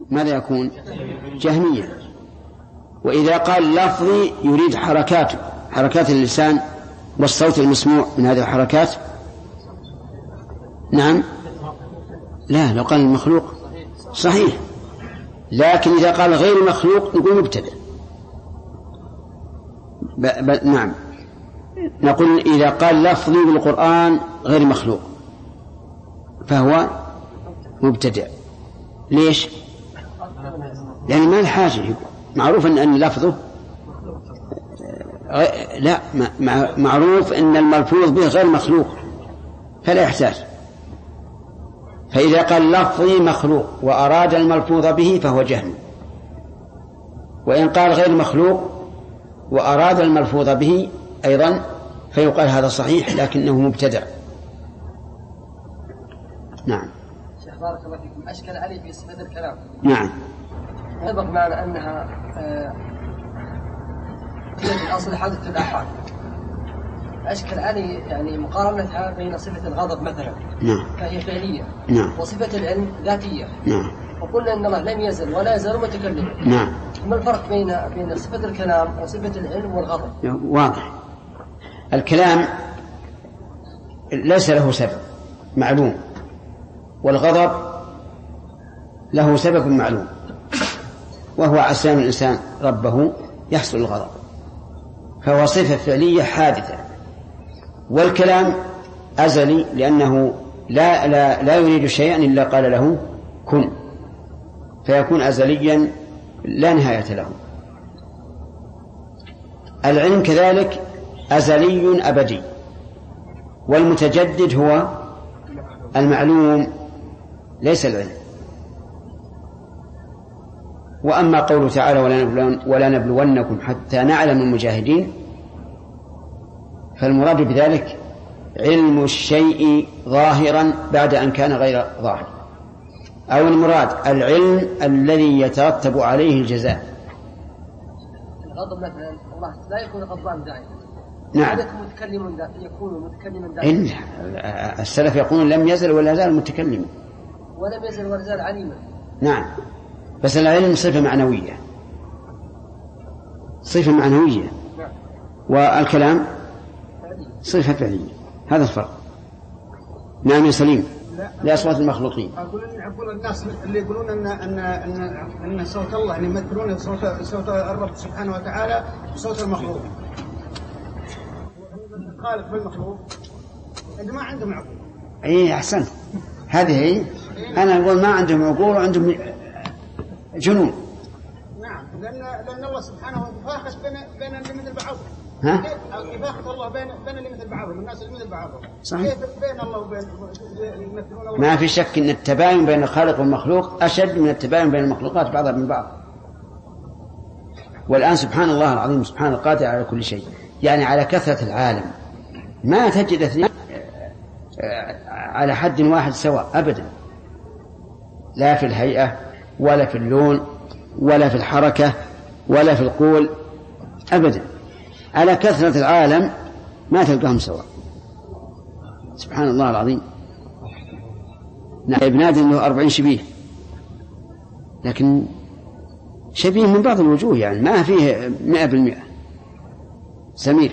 ماذا يكون؟ جهميا. وإذا قال لفظي يريد حركات اللسان والصوت المسموع من هذه الحركات. نعم، لا، لو قال المخلوق صحيح، لكن إذا قال غير مخلوق نقول مبتدع. نعم، نقول إذا قال لفظي بالقرآن غير مخلوق فهو مبتدع. ليش؟ يعني ما الحاجة، معروف أن لفظه لا، معروف أن الملفوظ به غير مخلوق فلا يحتاج. فإذا قال لفظي مخلوق وأراد الملفوظ به فهو جهل، وإن قال غير مخلوق وأراد الملفوظ به أيضا فيقال هذا صحيح لكنه مبتدع. نعم. شيخ بارك الله فيكم، أشكل علي في صفة الكلام. نعم. سبق معنا أنها في الأصل حادث الآحاد. أشكل علي يعني مقارنتها بين صفة الغضب مثلا. نعم. فهي فعلية. نعم. وصفة العلم ذاتية. نعم. وقلنا أن الله لم يزل ولا يزال متكلما. نعم. ما الفرق بين صفة الكلام وصفة العلم والغضب؟ واضح. الكلام ليس له سبب معلوم، والغضب له سبب معلوم، وهو عصيان الإنسان ربه يحصل الغضب، فهو صفة فعلية حادثة. والكلام أزلي لأنه لا يريد شيئا إلا قال له كن، فيكون أزليا لا نهاية له. العلم كذلك أزلي أبدي، والمتجدد هو المعلوم ليس العلم. وأما قوله تعالى ولا نبلونكم حتى نعلم المجاهدين، فالمراد بذلك علم الشيء ظاهرا بعد أن كان غير ظاهر، أو المراد العلم الذي يترتب عليه الجزاء. الغضب مثلا الله لا يكون غضبان دائما. نعم. يكون متكلما دائما. السلف يقولون لم يزل ولا زال متكلما. ولم يزل ولا زال عليما. نعم، بس العلم صفة معنوية، صفة معنوية. نعم. والكلام صفة فعلية. هذا الفرق. نعم يا سليم. لأصوات المخلوقين. أقول الناس اللي يقولون أن صوت الله يعني يمثلون صوت الرب سبحانه وتعالى بصوت المخلوق. الخالق بالمخلوق إذا ما عندهم عقول. إيه أحسن، هذه هي. أنا أقول ما عندهم عقول وعندهم جنون. نعم، لأن الله سبحانه وتعالى بين اللي مثل بعض. ها؟ يفاخر الله بين اللي مثل بعضهم، الناس اللي مثل بعضهم. صحيح. بين الله وبين الله. ما في شك أن التباين بين الخالق والمخلوق أشد من التباين بين المخلوقات بعضها من بعض. والآن سبحان الله العظيم، سبحان القادر على كل شيء، يعني على كثرة العالم ما تجد اثنين على حد واحد سواء أبدا، لا في الهيئة ولا في اللون ولا في الحركة ولا في القول أبدا. على كثرة العالم ما تلقاهم سواء. سبحان الله العظيم. ابن آدم له 40 شبيه، لكن شبيه من بعض الوجوه، يعني ما فيه 100%. سمير.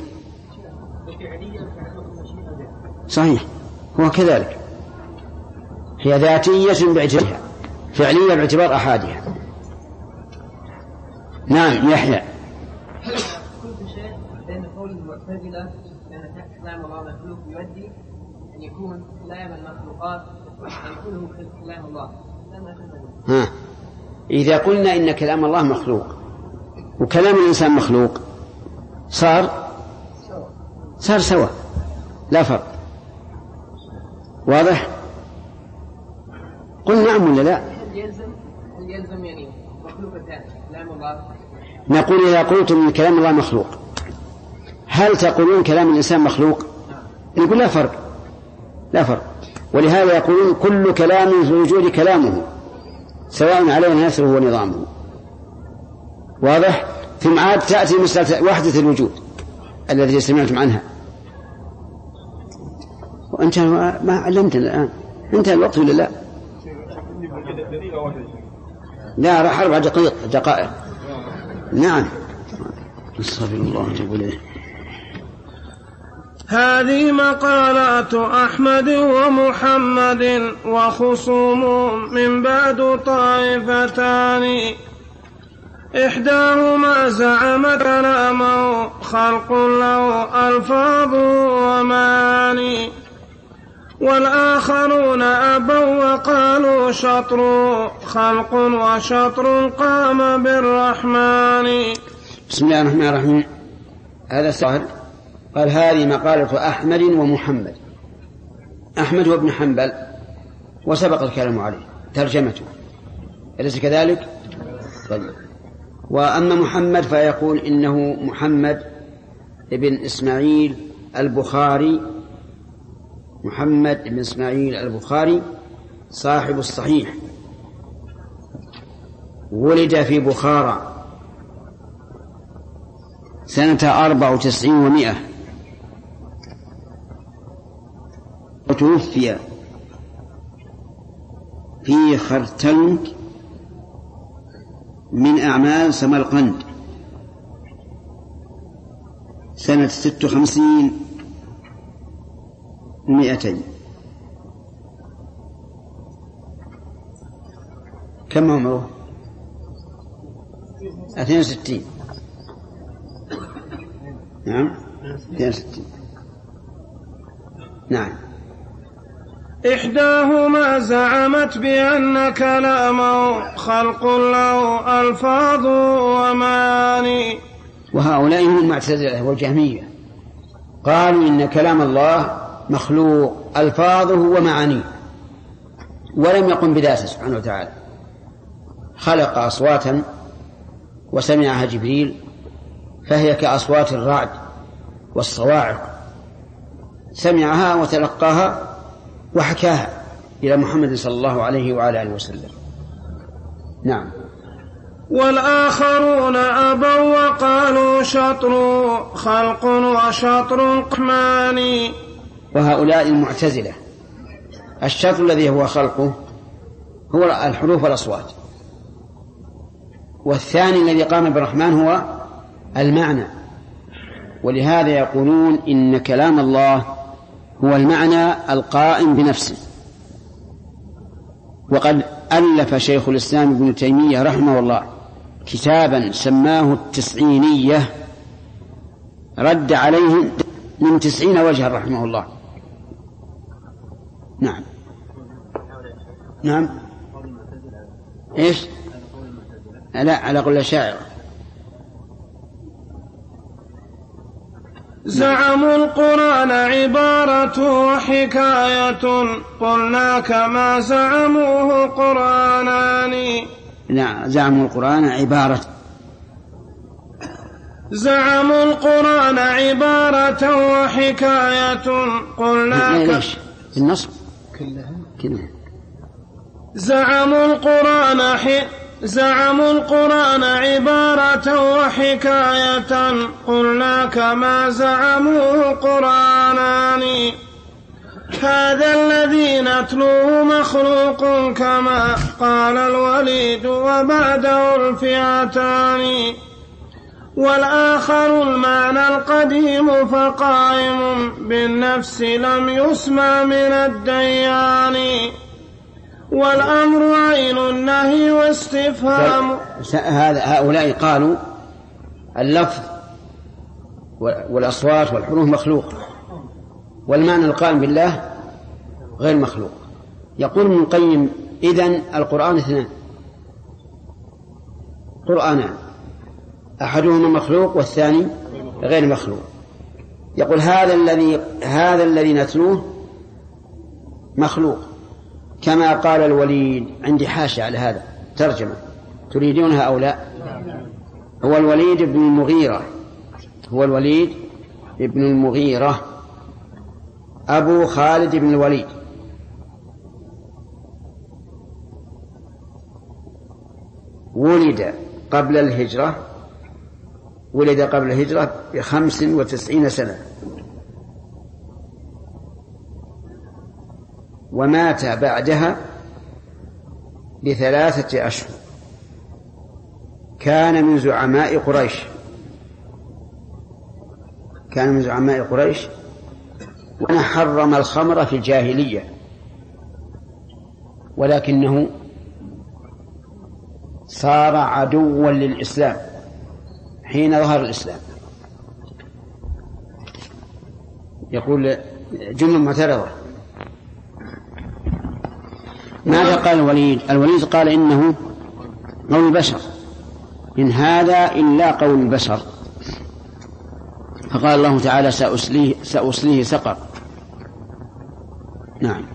صحيح، هو كذلك، هي ذاتية باعتبارها، فعلية باعتبار أحادها. نعم يحيى. كل شيء بين قول المعتزلة بأن كلام الله مخلوق يؤدي أن يكون كلام المخلوقات يكون كلام الله. ها، إذا قلنا إن كلام الله مخلوق وكلام الإنسان مخلوق صار سوا، لا فرق. واضح؟ قل نعم ولا لا؟ هل يلزم يعني مخلوقتان كلام الله؟ نقول إذا قلتم إن كلام الله مخلوق هل تقولون كلام الإنسان مخلوق؟ نقول لا فرق. ولهذا يقولون كل كلام في الوجود كلامه سواء علينا نثره ونظامه. واضح؟ ثم عاد تأتي مسألة وحدة الوجود الذي سمعتم عنها، وأنت ما علمتنا الآن، انتهى الوقت ولا لا؟ لا، راح 4 دقائق. نعم. استغفر الله واتوب اليه. هذه مقالات أحمد ومحمد وخصوم من بعد طائفتان، إحداهما زعمت كلامه خلق له ألفاظ ومعاني، والآخرون أبوا وقالوا شطر خلق وشطر قام بالرحمن. بسم الله الرحمن الرحيم. هذا سهل. قال هذه مقالة أحمد ومحمد. أحمد وابن حنبل وسبق الكلام عليه ترجمته، أليس كذلك؟ طيب. وأما محمد فيقول إنه محمد ابن إسماعيل البخاري، محمد ابن إسماعيل البخاري صاحب الصحيح، ولد في بخارى سنة 94 و100، وتوفي في خرتلك من أعمال سمرقند سنة 56 و200. كم عمره؟ 62. نعم 62. نعم. إحداهما زعمت بأن كلامه خلق له ألفاظ ومعاني، وهؤلاء هم المعتزلة والجهمية، قالوا إن كلام الله مخلوق ألفاظه ومعانيه، ولم يقم بذاته سبحانه وتعالى. خلق أصواتا وسمعها جبريل فهي كأصوات الرعد والصواعق، سمعها وتلقاها وحكاها إلى محمد صلى الله عليه وعلى آله وسلم. نعم. والآخرون أبوا وقالوا شطر خلق وشطر قماني. وهؤلاء المعتزلة الشطر الذي هو خلقه هو الحروف والأصوات، والثاني الذي قام بالرحمن هو المعنى، ولهذا يقولون إن كلام الله هو المعنى القائم بنفسه. وقد ألف شيخ الإسلام ابن تيمية رحمه الله كتابا سماه التسعينية، رد عليهم من 90 وجها رحمه الله. نعم. نعم. إيش؟ لا، على قول الشاعر. زعموا القرآن عبارة وحكاية، قلنا كما زعموه قرآنان. نعم. زعموا القرآن عبارة، زعموا القرآن عبارة وحكاية، قلنا ليش النصب كلها زعموا القرآن عبارة وحكاية، قلنا كما زعموه قرآنان. هذا الذي نتلوه مخلوق كما قال الوليد وبعده الفئتان، والآخر المعنى القديم فقائم بالنفس لم يسمع من الديان، والأمر عين النهي واستفهام. هؤلاء قالوا اللفظ والأصوات والحروف مخلوق، والمعنى القائم بالله غير مخلوق. يقول ابن القيم إذن القرآن 2 قرآنان، أحدهما مخلوق والثاني غير مخلوق. يقول هذا الذي نتلوه مخلوق كما قال الوليد. عندي حاشية على هذا ترجمة تريدونها أو لا؟ هو الوليد بن المغيرة، هو الوليد بن المغيرة أبو خالد بن الوليد، ولد قبل الهجرة ب95 سنة، ومات بعدها ب3 أشهر. كان من زعماء قريش وأنا حرم الخمر في الجاهلية، ولكنه صار عدوا للإسلام حين ظهر الإسلام. يقول جملة معترضة. ماذا قال الوليد؟ الوليد قال إنه قول البشر، إن هذا إلا قول البشر. فقال الله تعالى سأصليه سقر. نعم.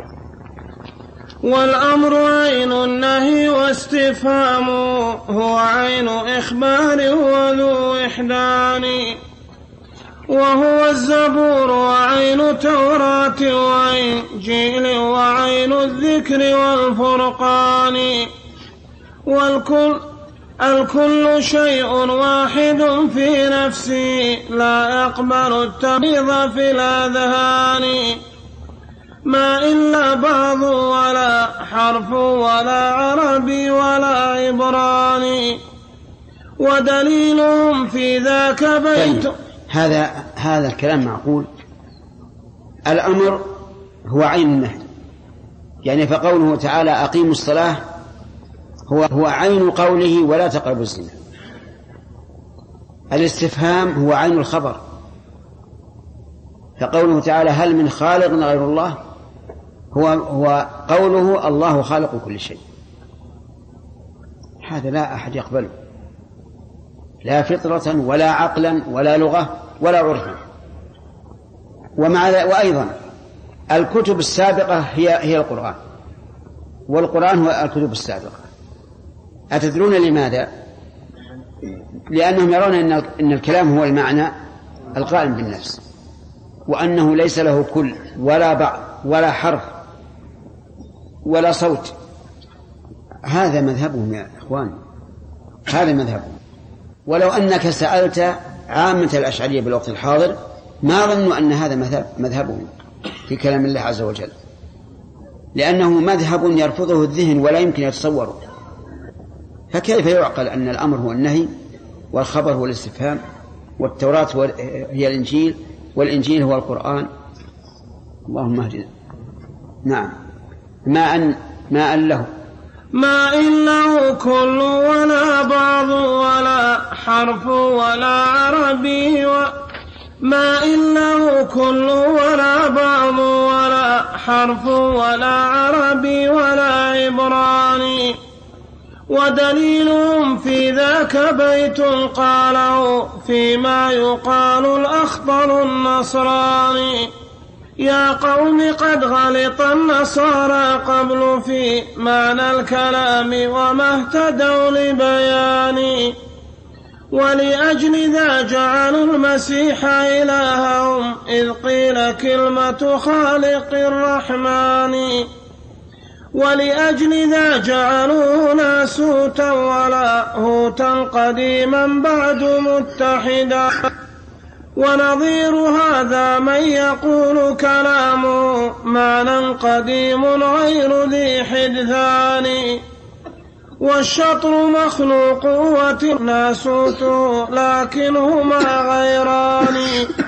والأمر عين النهي واستفهام، هو عين إخبار وذو إحدان، وهو الزبور وعين توراة وإنجيل وعين الذكر والفرقان، الكل شيء واحد في نفسي، لا يقبل التبعيض في الأذهان، ما إلا بعض ولا حرف ولا عربي ولا عبراني، ودليلهم في ذاك بيت. هذا الكلام معقول. الأمر هو عين النهي، يعني فقوله تعالى أقيموا الصلاة هو عين قوله ولا تقربوا الزنا. الاستفهام هو عين الخبر، فقوله تعالى هل من خالق غير الله هو قوله الله خالق كل شيء. هذا لا أحد يقبله، لا فطرة ولا عقلا ولا لغة ولا عرفا. وأيضا الكتب السابقة هي القرآن، والقرآن هو الكتب السابقة. أتدرون لماذا؟ لأنهم يرون أن الكلام هو المعنى القائم بالنفس، وأنه ليس له كل ولا بعض ولا حرف ولا صوت. هذا مذهبهم يا إخوان، هذا مذهبهم. ولو أنك سألت عامة الأشعرية بالوقت الحاضر ما ظنوا أن هذا مذهبهم في كلام الله عز وجل، لأنه مذهب يرفضه الذهن ولا يمكن يتصوره. فكيف يعقل أن الأمر هو النهي والخبر هو الاستفهام والتوراة هي الإنجيل والإنجيل هو القرآن؟ اللهم اهدنا. نعم. ماء له كل ولا بعض ولا حرف ولا عربي ماء له كل ولا بعض ولا حرف ولا عربي ولا عبراني، ودليلهم في ذاك بيت قاله فيما يقال الأخضر النصراني، يا قوم قد غلط النصارى قبل في معنى الكلام وما اهتدوا لبياني، ولأجل ذا جعلوا المسيح إلههم إذ قيل كلمة خالق الرحمن، ولأجل ذا جعلوا ناسوتا ولا هوتا قديما بعد متحدا، ونظير هذا من يقول كلامه معنى قديم غير ذي حدثان، والشطر مخلوق والناسوت لكنهما غيران،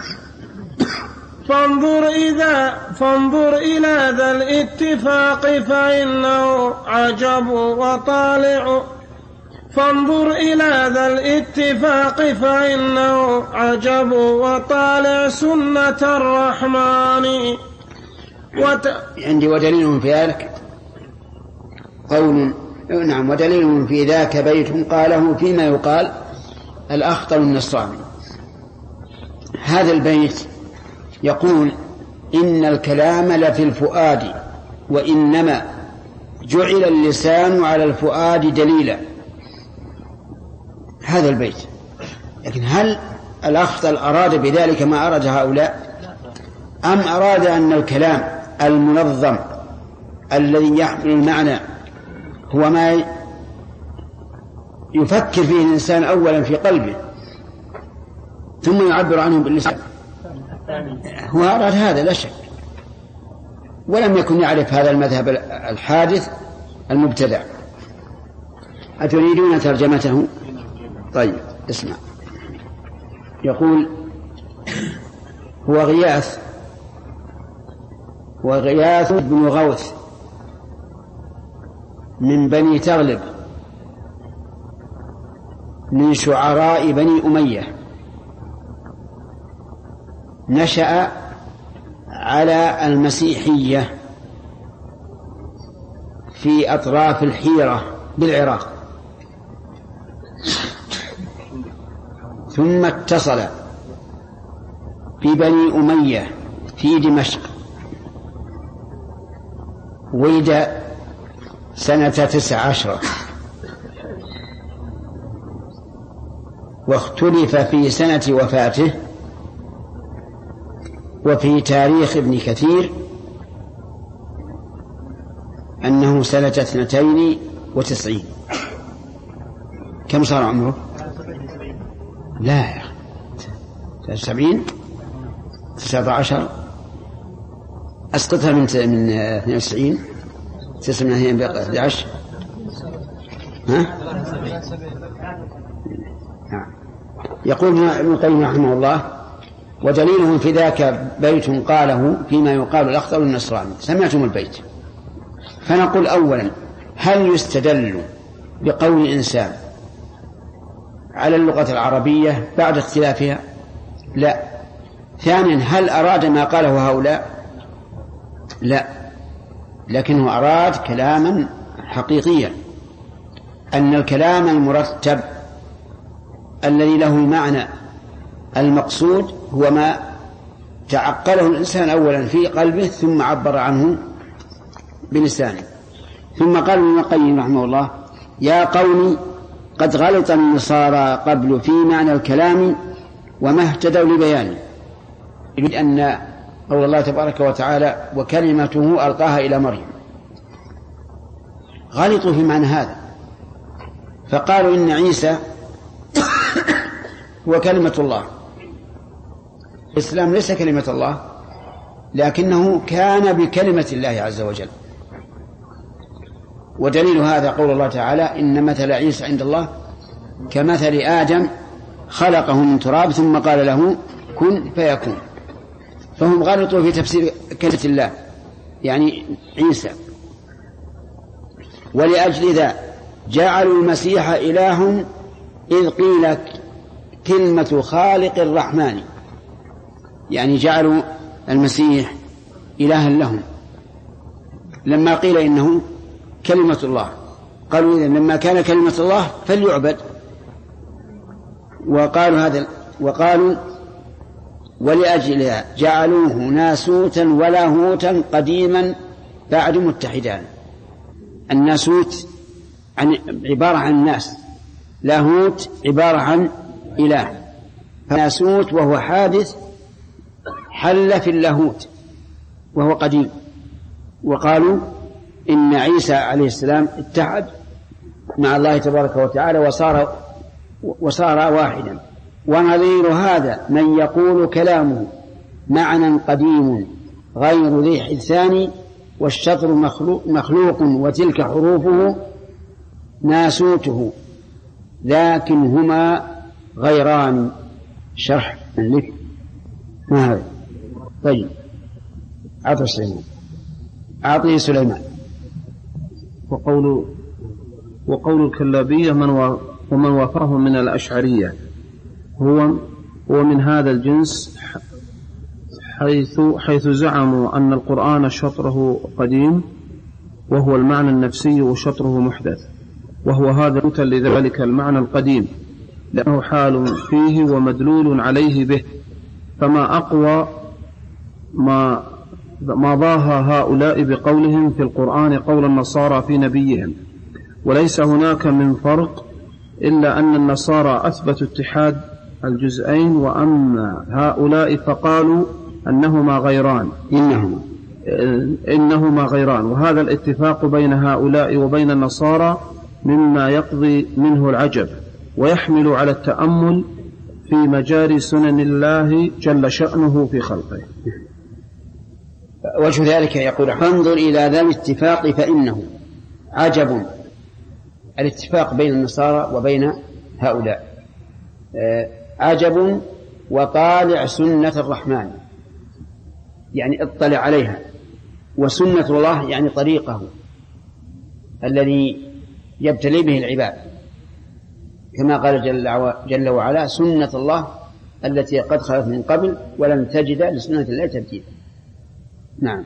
فانظر إلى ذا الاتفاق فإنه عجب وطالع، فانظر إلى ذا الاتفاق فإنه عجب وطالع سنة الرحمن. عندي ودليل في ذلك قول نعم، ودليل في ذاك بيت قاله فيما يقال الأخطر النصراني. هذا البيت يقول إن الكلام لفي الفؤاد وإنما جعل اللسان على الفؤاد دليلا. هذا البيت، لكن هل الأخطل أراد بذلك ما أراد هؤلاء، أم أراد أن الكلام المنظم الذي يحمل المعنى هو ما يفكر فيه الإنسان أولا في قلبه ثم يعبر عنه باللسان؟ هو أراد هذا لا شك، ولم يكن يعرف هذا المذهب الحادث المبتدع. أتريدون ترجمته؟ طيب اسمع، يقول هو غياث بن غوث من بني تغلب من شعراء بني أمية، نشأ على المسيحية في أطراف الحيرة بالعراق، ثم اتصل في بني أمية في دمشق، ولد سنة 19، واختلف في سنة وفاته، وفي تاريخ ابن كثير أنه سنة 92. كم صار عمره؟ لا يا أخي 70 19 أسقطها من 92 9 بقى 11. ها؟ يقول ابن القيم رحمه الله: ودليلهم في ذاك بيت قاله فيما يقال الأخضر النصراني. سمعتم البيت. فنقول أولا: هل يستدل بقول الإنسان على اللغة العربية بعد اختلافها؟ لا. ثانيا: هل أراد ما قاله هؤلاء؟ لا، لكنه أراد كلاما حقيقيا، أن الكلام المرتب الذي له المعنى المقصود هو ما تعقله الإنسان أولا في قلبه ثم عبر عنه بلسانه. ثم قال ابن القيم رحمه الله: يا قوم قد غلط النصارى قبل في معنى الكلام وما اهتدوا لبيانه. يريد أن قول الله تبارك وتعالى: وكلمته ألقاها إلى مريم، غلطوا في معنى هذا، فقالوا إن عيسى هو كلمة الله. الإسلام ليس كلمة الله، لكنه كان بكلمة الله عز وجل. ودليل هذا قول الله تعالى: إن مثل عيسى عند الله كمثل آدم خلقه من تراب ثم قال له كن فيكون. فهم غلطوا في تفسير كلمة الله يعني عيسى. ولأجل ذا جعلوا المسيح إلها إذ قيل كلمة خالق الرحمن، يعني جعلوا المسيح إلها لهم لما قيل إنه كلمة الله. قالوا إذن لما كان كلمة الله فليعبد. وقالوا ولأجل جعلوه ناسوتا ولاهوتا قديما بعد متحدان. الناسوت عبارة عن الناس، لاهوت عبارة عن إله. ناسوت وهو حادث حل في اللاهوت وهو قديم. وقالوا إن عيسى عليه السلام اتحد مع الله تبارك وتعالى وصار واحدا. ونظير هذا من يقول كلامه معنى قديم غير ذي حدثان والشطر مخلوق وتلك حروفه ناسوته لكن هما غيران. شرح لك ما هذا؟ طيب أعطي سليمان. وقول الكلابية ومن وافقه من الأشعرية هو من هذا الجنس، حيث زعموا أن القرآن شطره قديم وهو المعنى النفسي وشطره محدث، وهو هذا مثل لذلك المعنى القديم لأنه حال فيه ومدلول عليه به. فما أقوى ما ضاهى هؤلاء بقولهم في القرآن قول النصارى في نبيهم. وليس هناك من فرق إلا أن النصارى أثبتوا اتحاد الجزئين، وأما هؤلاء فقالوا أنهما غيران. وهذا الاتفاق بين هؤلاء وبين النصارى مما يقضي منه العجب ويحمل على التأمل في مجاري سنن الله جل شأنه في خلقه. وجه ذلك يقول: فانظر إلى ذا الاتفاق فإنه عجب. الاتفاق بين النصارى وبين هؤلاء عجب وطالع سنة الرحمن، يعني اطلع عليها، وسنة الله يعني طريقه الذي يبتلي به العباد، كما قال جل وعلا سنة الله التي قد خلت من قبل ولن تجد لسنة الله تبديلا. نعم.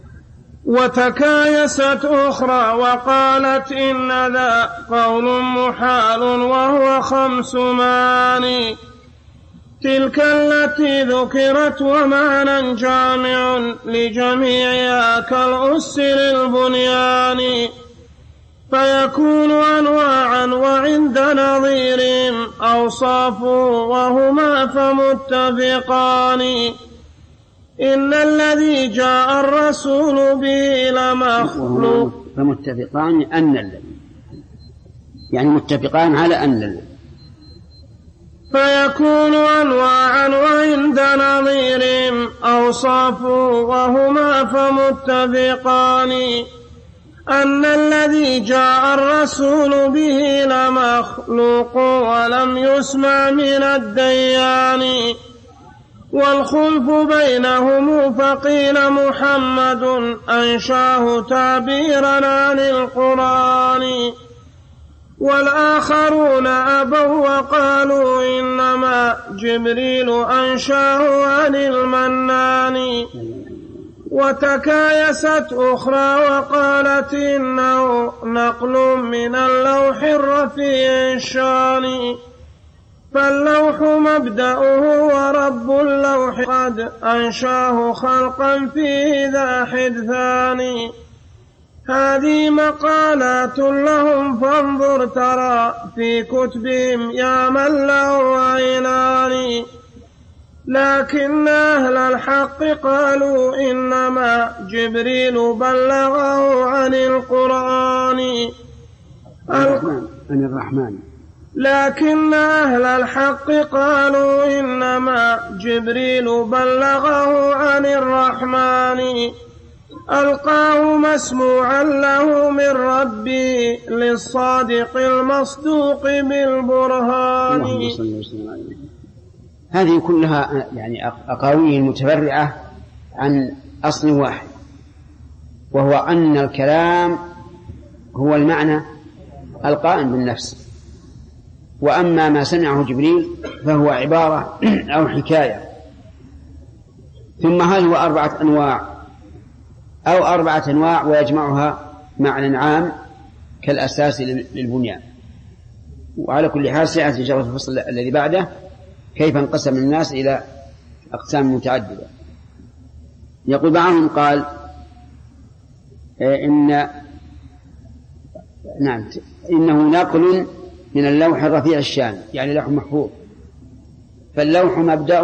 وتكايست أخرى وقالت إن ذا قول محال وهو 5 معاني، تلك التي ذكرت ومعنى جامع لجميعها كالأس للبنيان، فيكون أنواعا وعند نظيرهم أوصاف وهما فمتفقان. إن الذي جاء الرسول به لمخلوق. فمتفقان أن الذي، يعني متفقان على أن الذي. فيكون أنواعا وعند نظيرهم أوصاف وهما فمتفقان. أن الذي جاء الرسول به لمخلوق ولم يسمع من الديان، والخلف بينهم فقيل محمد أنشاه تعبيرا عن القرآن، والآخرون أبوا وقالوا إنما جبريل أنشاه عن المنان. وتكايست أخرى وقالت إنه نقل من اللوح الرفيع الشان، فاللوح مبدأه ورب اللوح قد أنشاه خلقا فيه ذا حدثان. هذه مقالات لهم فانظر ترى في كتبهم يا من له عينان، لكن أهل الحق قالوا إنما جبريل بلغه عن القرآن. عن الرحمن. لكن أهل الحق قالوا إنما جبريل بلغه عن الرحمن، ألقاه مسموعا له من ربي للصادق المصدوق بالبرهان. هذه كلها يعني أقاويل متفرعة عن أصل واحد، وهو أن الكلام هو المعنى القائم بالنفس، وأما ما سمعه جبريل فهو عبارة أو حكاية. ثم هل هو 4 أنواع أو 4 أنواع ويجمعها معنى عام كالأساس للبنيان؟ وعلى كل حال سيأتي إن شاء الله في الفصل الذي بعده كيف انقسم الناس إلى أقسام متعددة. يقول بعضهم قال إنه نقل من اللوح الرفيع الشان، يعني لوح محفوظ، فاللوح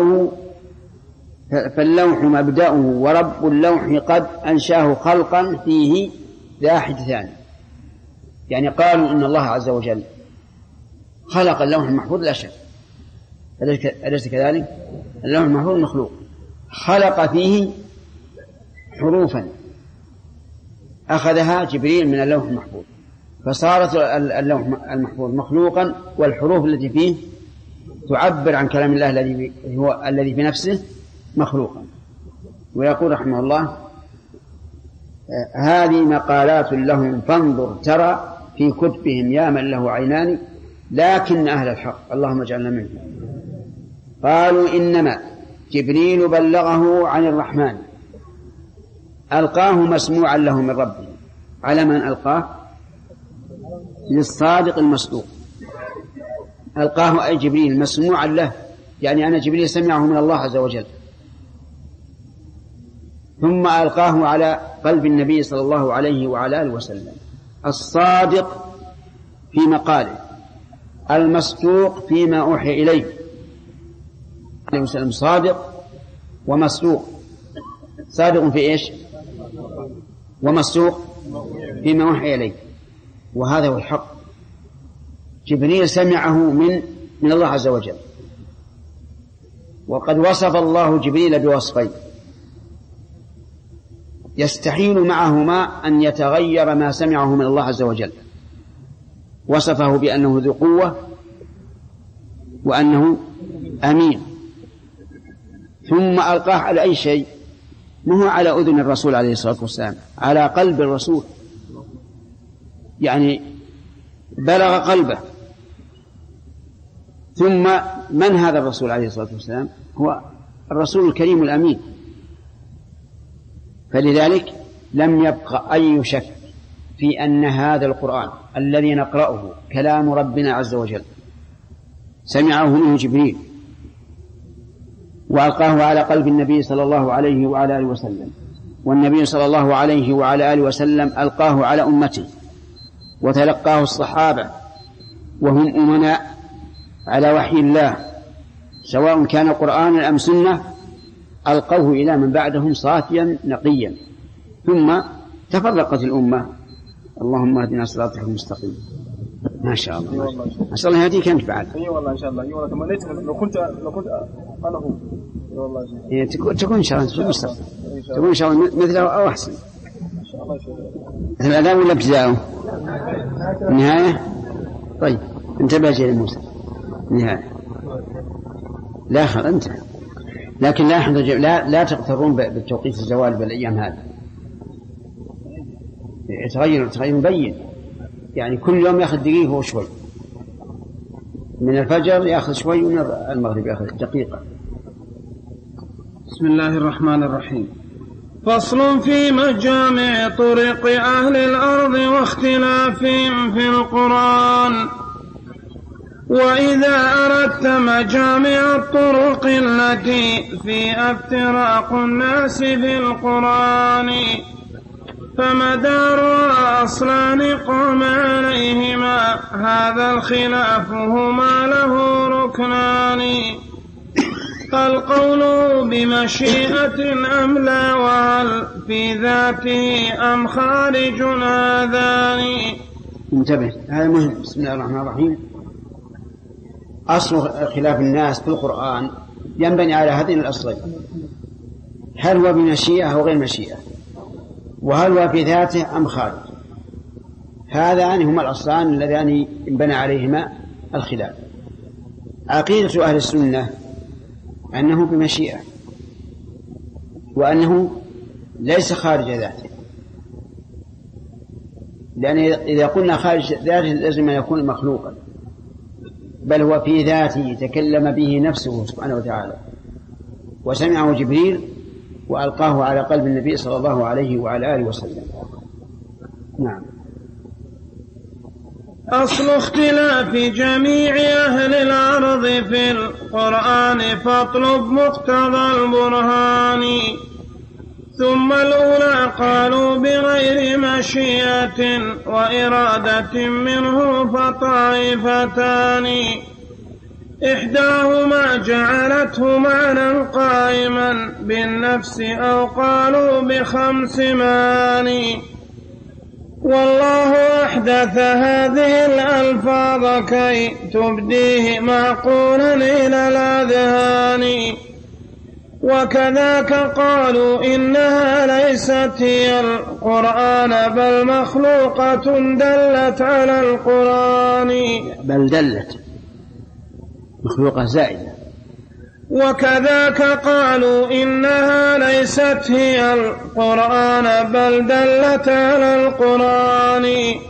مبدأه ورب اللوح قد أنشاه خلقا فيه ذا حدثان. يعني قالوا إن الله عز وجل خلق اللوح المحفوظ لا شك، أليس كذلك؟ اللوح المحفوظ مخلوق، خلق فيه حروفا أخذها جبريل من اللوح المحفوظ، فصارت اللوح المحفوظ مخلوقا، والحروف التي فيه تعبر عن كلام الله الذي في نفسه مخلوقا. ويقول رحمه الله هذه مقالات لهم فانظر ترى في كتبهم يا من له عينان، لكن أهل الحق اللهم اجعلنا منهم قالوا إنما جبريل بلغه عن الرحمن، ألقاه مسموعا له من ربه. على من ألقاه؟ للصادق المصدوق. ألقاه أي جبريل مسموعا له، يعني أن جبريل سمعه من الله عز وجل، ثم ألقاه على قلب النبي صلى الله عليه وعلى آله وسلم، الصادق في مقاله، المصدوق فيما أوحي إليه عليه وسلم. صادق ومصدوق، صادق في إيش؟ ومصدوق فيما أوحي إليه، وهذا هو الحق. جبريل سمعه من الله عز وجل، وقد وصف الله جبريل بوصفين يستحيل معهما أن يتغير ما سمعه من الله عز وجل. وصفه بأنه ذو قوة وأنه أمين، ثم ألقاه على أي شيء؟ ما هو على أذن الرسول عليه الصلاة والسلام، على قلب الرسول، يعني بلغ قلبه. ثم من هذا الرسول عليه الصلاة والسلام؟ هو الرسول الكريم الأمين. فلذلك لم يبقى أي شك في أن هذا القرآن الذي نقرأه كلام ربنا عز وجل، سمعه منه جبريل وألقاه على قلب النبي صلى الله عليه وعلى آله وسلم، والنبي صلى الله عليه وعلى آله وسلم ألقاه على أمته، وتلقاه الصحابة وهم أمناء على وحي الله، سواء كان قرآنا أم سنة، ألقوه إلى من بعدهم صافيا نقيا. ثم تفرقت الأمة. اللهم اهدنا صراطك المستقيم. ما شاء الله، ما شاء الله يهديك أنت بعد. اي والله ان شاء الله، اي والله تمنيت لو كنت انا هو والله تكون ان شاء الله تكون ان شاء الله مثله او احسن. ان شاء الله مثل الاداء ولا ابتداءه؟ النهايه. طيب انتبه يا موسى، نهايه لا خل انت، لكن لا تغترون بالتوقيت الزوال بالايام هذه، يتغير مبين، يعني كل يوم يأخذ دقيقة وشوي، من الفجر يأخذ شوي ومن المغرب يأخذ دقيقة. بسم الله الرحمن الرحيم. فصل في مجامع طرق أهل الأرض واختلافهم في القرآن. وإذا أردت مجامع الطرق التي فيها افتراق الناس في القرآن فمدارها أصلان قام عليهما هذا الخلاف هما له ركنان. القول بمشيئة أم لا، وهل في ذاته أم خارج هذان. انتبه، هذا مهم. بسم الله الرحمن الرحيم. أصل خلاف الناس في القرآن ينبني على هذين الأصلين: هل هو بمشيئة أو غير مشيئة، وهل هو في ذاته أم خارج. هذان هما الأصلان اللذان انبنى عليهما الخلاف. عقيدة أهل السنة أنه بمشيئة، وأنه ليس خارج ذاته، لأن إذا قلنا خارج ذاته لازم أن يكون مخلوقا، بل هو في ذاته تكلم به نفسه سبحانه وتعالى، وسمعه جبريل وألقاه على قلب النبي صلى الله عليه وعلى آله وسلم. نعم. أصل اختلاف جميع أهل الأرض في القرآن فاطلب مقتضى البرهان. ثم الأولى قالوا بغير مشيئة وإرادة منه فطائفتان، إحداهما جعلته معنى قائما بالنفس أو قالوا بخمس معاني. والله أحدث هذه الألفاظ كي تبديه معقولا إلى الأذهان. وكذاك قالوا إنها ليست هي القرآن بل مخلوقة دلت على القرآن، بل دلت مخلوقة زائدة. وكذاك قالوا إنها ليست هي القرآن بل دلت على القرآن.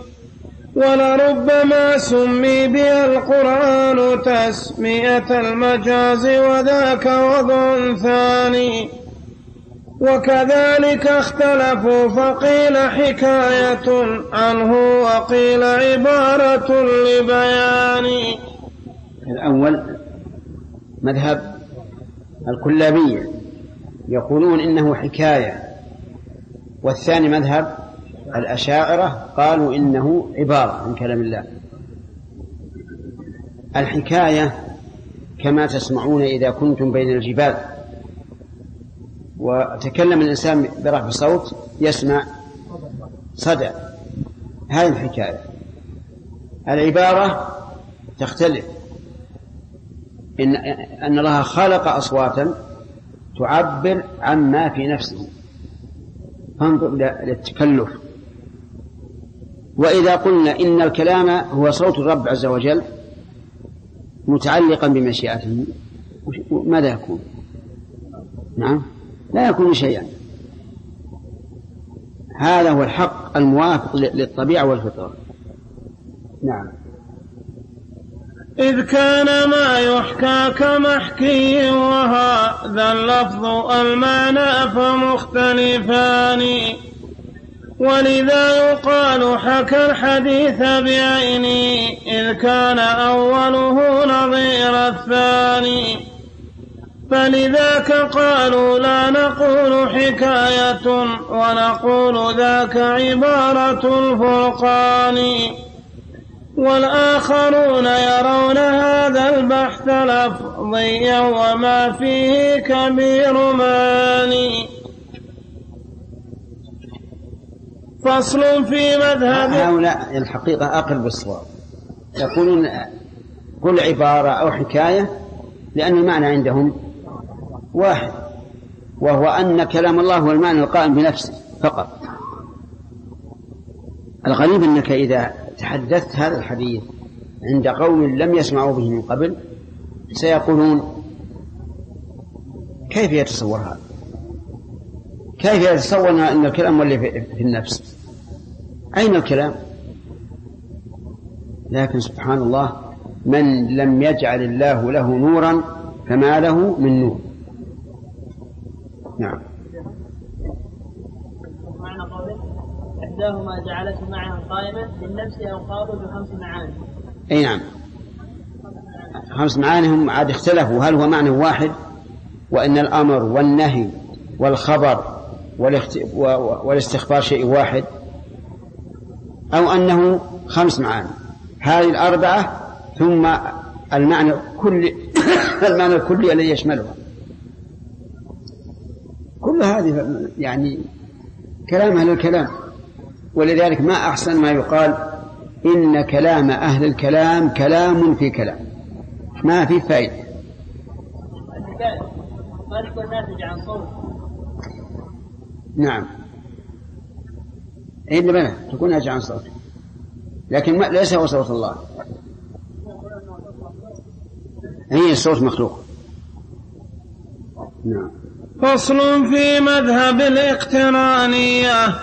ولربما سمي بها القرآن تسمية المجاز وذاك وضع ثاني. وكذلك اختلفوا فقيل حكاية عنه وقيل عبارة لبيان. الأول مذهب الكلابية يقولون إنه حكاية، والثاني مذهب الأشاعرة قالوا إنه عبارة عن كلام الله. الحكاية كما تسمعون إذا كنتم بين الجبال وتكلم الإنسان برفع صوت يسمع صدى، هذه الحكاية. العبارة تختلف، أن الله خلق أصواتا تعبر عما في نفسه، فانظر للتكلف. وإذا قلنا إن الكلام هو صوت الرب عز وجل متعلقا بمشيئته ماذا يكون؟ نعم لا يكون شيئا. هذا هو الحق الموافق للطبيعة والفطرة. نعم. إذ كان ما يحكى كمحكي وهذا اللفظ المعنى فمختلفان، ولذا يقال حكى الحديث بعينه إذ كان أوله نظير الثاني، فلذاك قالوا لا نقول حكاية ونقول ذاك عبارة الفرقان. والآخرون يرون هذا البحث لفظيا وما فيه كبير ماني. فصل في مذهب هؤلاء الحقيقة أقرب الصواب، يقولون كل عبارة أو حكاية لأن المعنى عندهم واحد، وهو أن كلام الله هو المعنى القائم بنفسه فقط. الغريب أنك إذا تحدثت هذا الحديث عند قوم لم يسمعوا به من قبل سيقولون كيف يتصور هذا؟ كيف يتصور أن الكلام واللي في النفس؟ أين الكلام؟ لكن سبحان الله من لم يجعل الله له نورا فما له من نور. نعم. معنى قوله إحداهما جعلته معها قائمة بالنفس أو قابل ب5 معاني. أي نعم 5 معاني هم عاد اختلفوا هل هو معنى واحد وأن الأمر والنهي والخبر والاستخبار شيء واحد، أو أنه 5 معاني. هذه 4 ثم المعنى الكلي المعنى الكلي الذي يشملها. كل هذه يعني كلام أهل الكلام، ولذلك ما أحسن ما يقال إن كلام أهل الكلام كلام في كلام، ما في فائدة. قد يكون ناتج عن صوت. نعم إلا بنا تكون ناتج عن صوت، لكن ليس هو صوت الله، هي الصوت مخلوق. نعم. فصل في مذهب الاقترانية.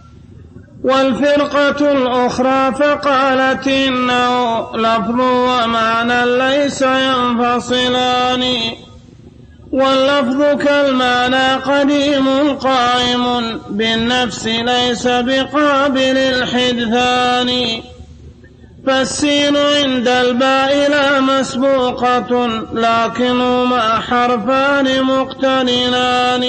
والفرقة الأخرى فقالت إنه لفظ ومعنى ليس ينفصلان، واللفظ كالمعنى قديم قائم بالنفس ليس بقابل الحدثان، فالسين عند الباء لا مسبوقة لكنهما حرفان مقترنان.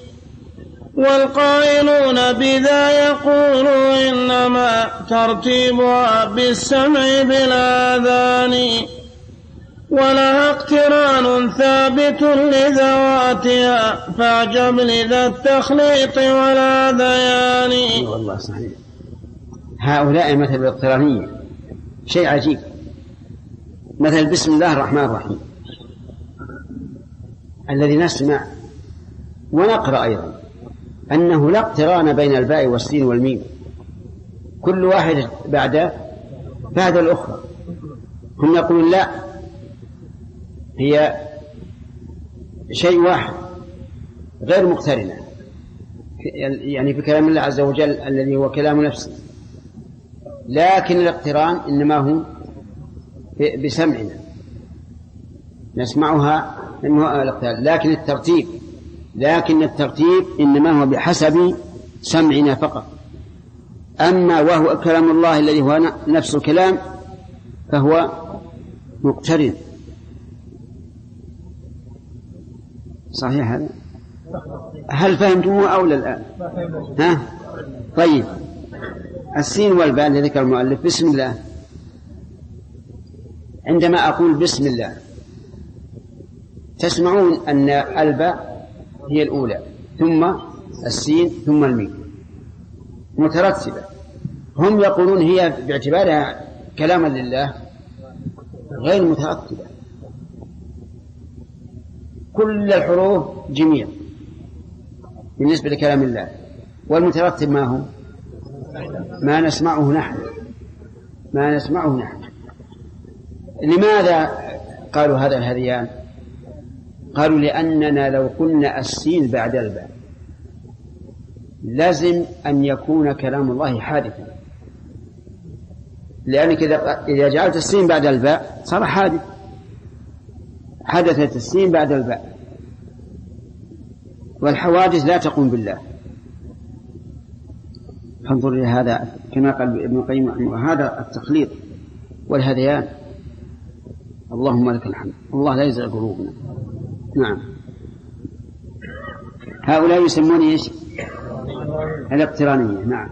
والقائلون بذا يقولوا إنما ترتيبها بالسمع بالآذان، ولها اقتران ثابت لذواتها فاعجب لذا التخليط والهذيان. والله صحيح هؤلاء مثل الاقترانية شيء عجيب. مثل بسم الله الرحمن الرحيم الذي نسمع ونقرأ أيضا أنه لا اقتران بين الباء والسين والميم، كل واحد بعد الأخرى. هم يقولون لا، هي شيء واحد غير مقترنة، يعني في كلام الله عز وجل الذي هو كلام نفسه، لكن الاقتران إنما هو بسمعنا نسمعها، لكن الترتيب إنما هو بحسب سمعنا فقط. أما وهو كلام الله الذي هو نفس الكلام فهو مقترن. صحيح هذا؟ هل فهمتموه أو لا الآن؟ ها؟ طيب السين والباء الذي ذكر المؤلف بسم الله، عندما أقول بسم الله تسمعون أن الباء هي الأولى ثم السين ثم الميم مترتبة. هم يقولون هي باعتبارها كلاما لله غير مترتبة، كل الحروف جميع بالنسبة لكلام الله، والمترتب ما هو ما نسمعه نحن. لماذا قالوا هذا الهذيان؟ قالوا لأننا لو قلنا السين بعد الباء لازم أن يكون كلام الله حادثا، لأنك إذا جعلت السين بعد الباء صار حادث، حدثت السين بعد الباء، والحوادث لا تقوم بالله. فانظر إلى هذا كما قال ابن القيم، هذا التخليط والهذيان. اللهم لك الحمد، الله لا يزغ قلوبنا. نعم. هؤلاء يسمون ايش؟ الاقترانية. نعم.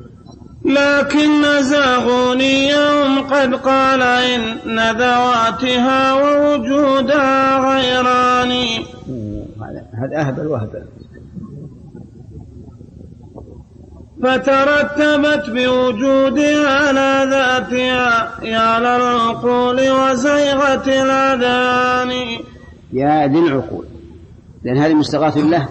لكن زاغونيهم قد قال إن ذواتها ووجودها غيران. هذا أهبل وهبل. فترتبت بوجودها على ذاتها يا للعقول وزيغة الأذان. يا ذي العقول، لأن هذه مستغاث له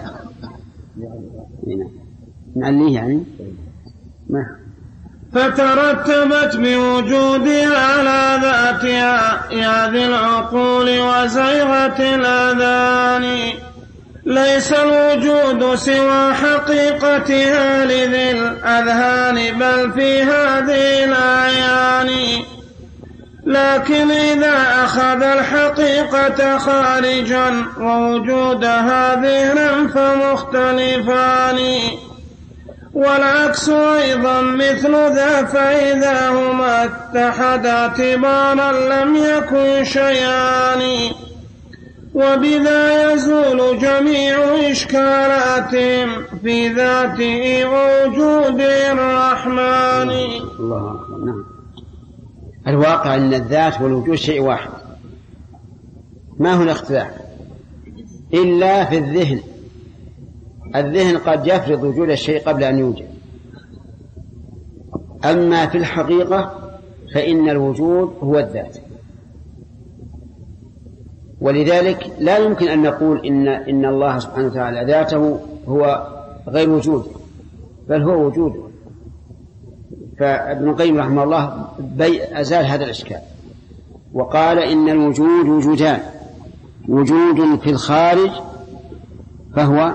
نعليه يعني ما. فترتبت بوجودها على ذاتها يا ذي العقول وزيغة الأذان. ليس الوجود سوى حقيقتها لذي الأذهان بل في هذه الأعيان. لكن إذا أخذ الحقيقة خارجا ووجودها ذهنا فمختلفان. والعكس أيضا مثل ذا، فإذا هما اتحدا اعتبارا لم يكن شيئان. وبذا يزول جميع إشكالاتهم في ذاته ووجود الرحمن. الله أكبر. نعم. الواقع أن الذات والوجود شيء واحد، ما هو الاختلاف إلا في الذهن. الذهن قد يفرض وجود الشيء قبل أن يوجد، أما في الحقيقة فإن الوجود هو الذات. ولذلك لا يمكن أن نقول إن الله سبحانه وتعالى ذاته هو غير وجود، بل هو وجود. فابن القيم رحمه الله أزال هذا الإشكال وقال إن الوجود وجودان: وجود في الخارج فهو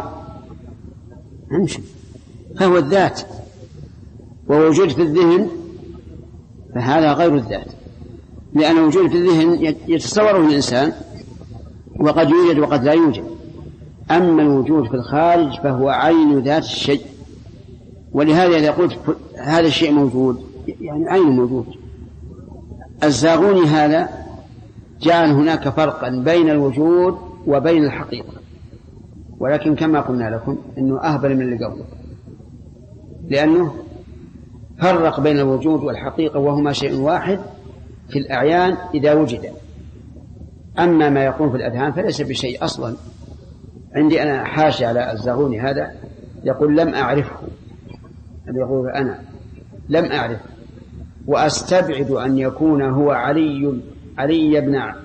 الذات، ووجود في الذهن فهذا غير الذات، لأن وجود في الذهن يتصوره الإنسان وقد يوجد وقد لا يوجد، أما الوجود في الخارج فهو عين ذات الشيء. ولهذا إذا قلت هذا الشيء موجود يعني عين موجود. الزاغوني هذا جعل هناك فرقا بين الوجود وبين الحقيقة، ولكن كما قلنا لكم إنه أهبل من اللي قبله، لأنه فرق بين الوجود والحقيقة وهما شيء واحد في الأعيان إذا وجد، أما ما يكون في الأذهان فليس بشيء أصلا. عندي أنا حاشا على الزاغوني هذا يقول لم أعرفه، يقول أنا لم أعرف، وأستبعد أن يكون هو علي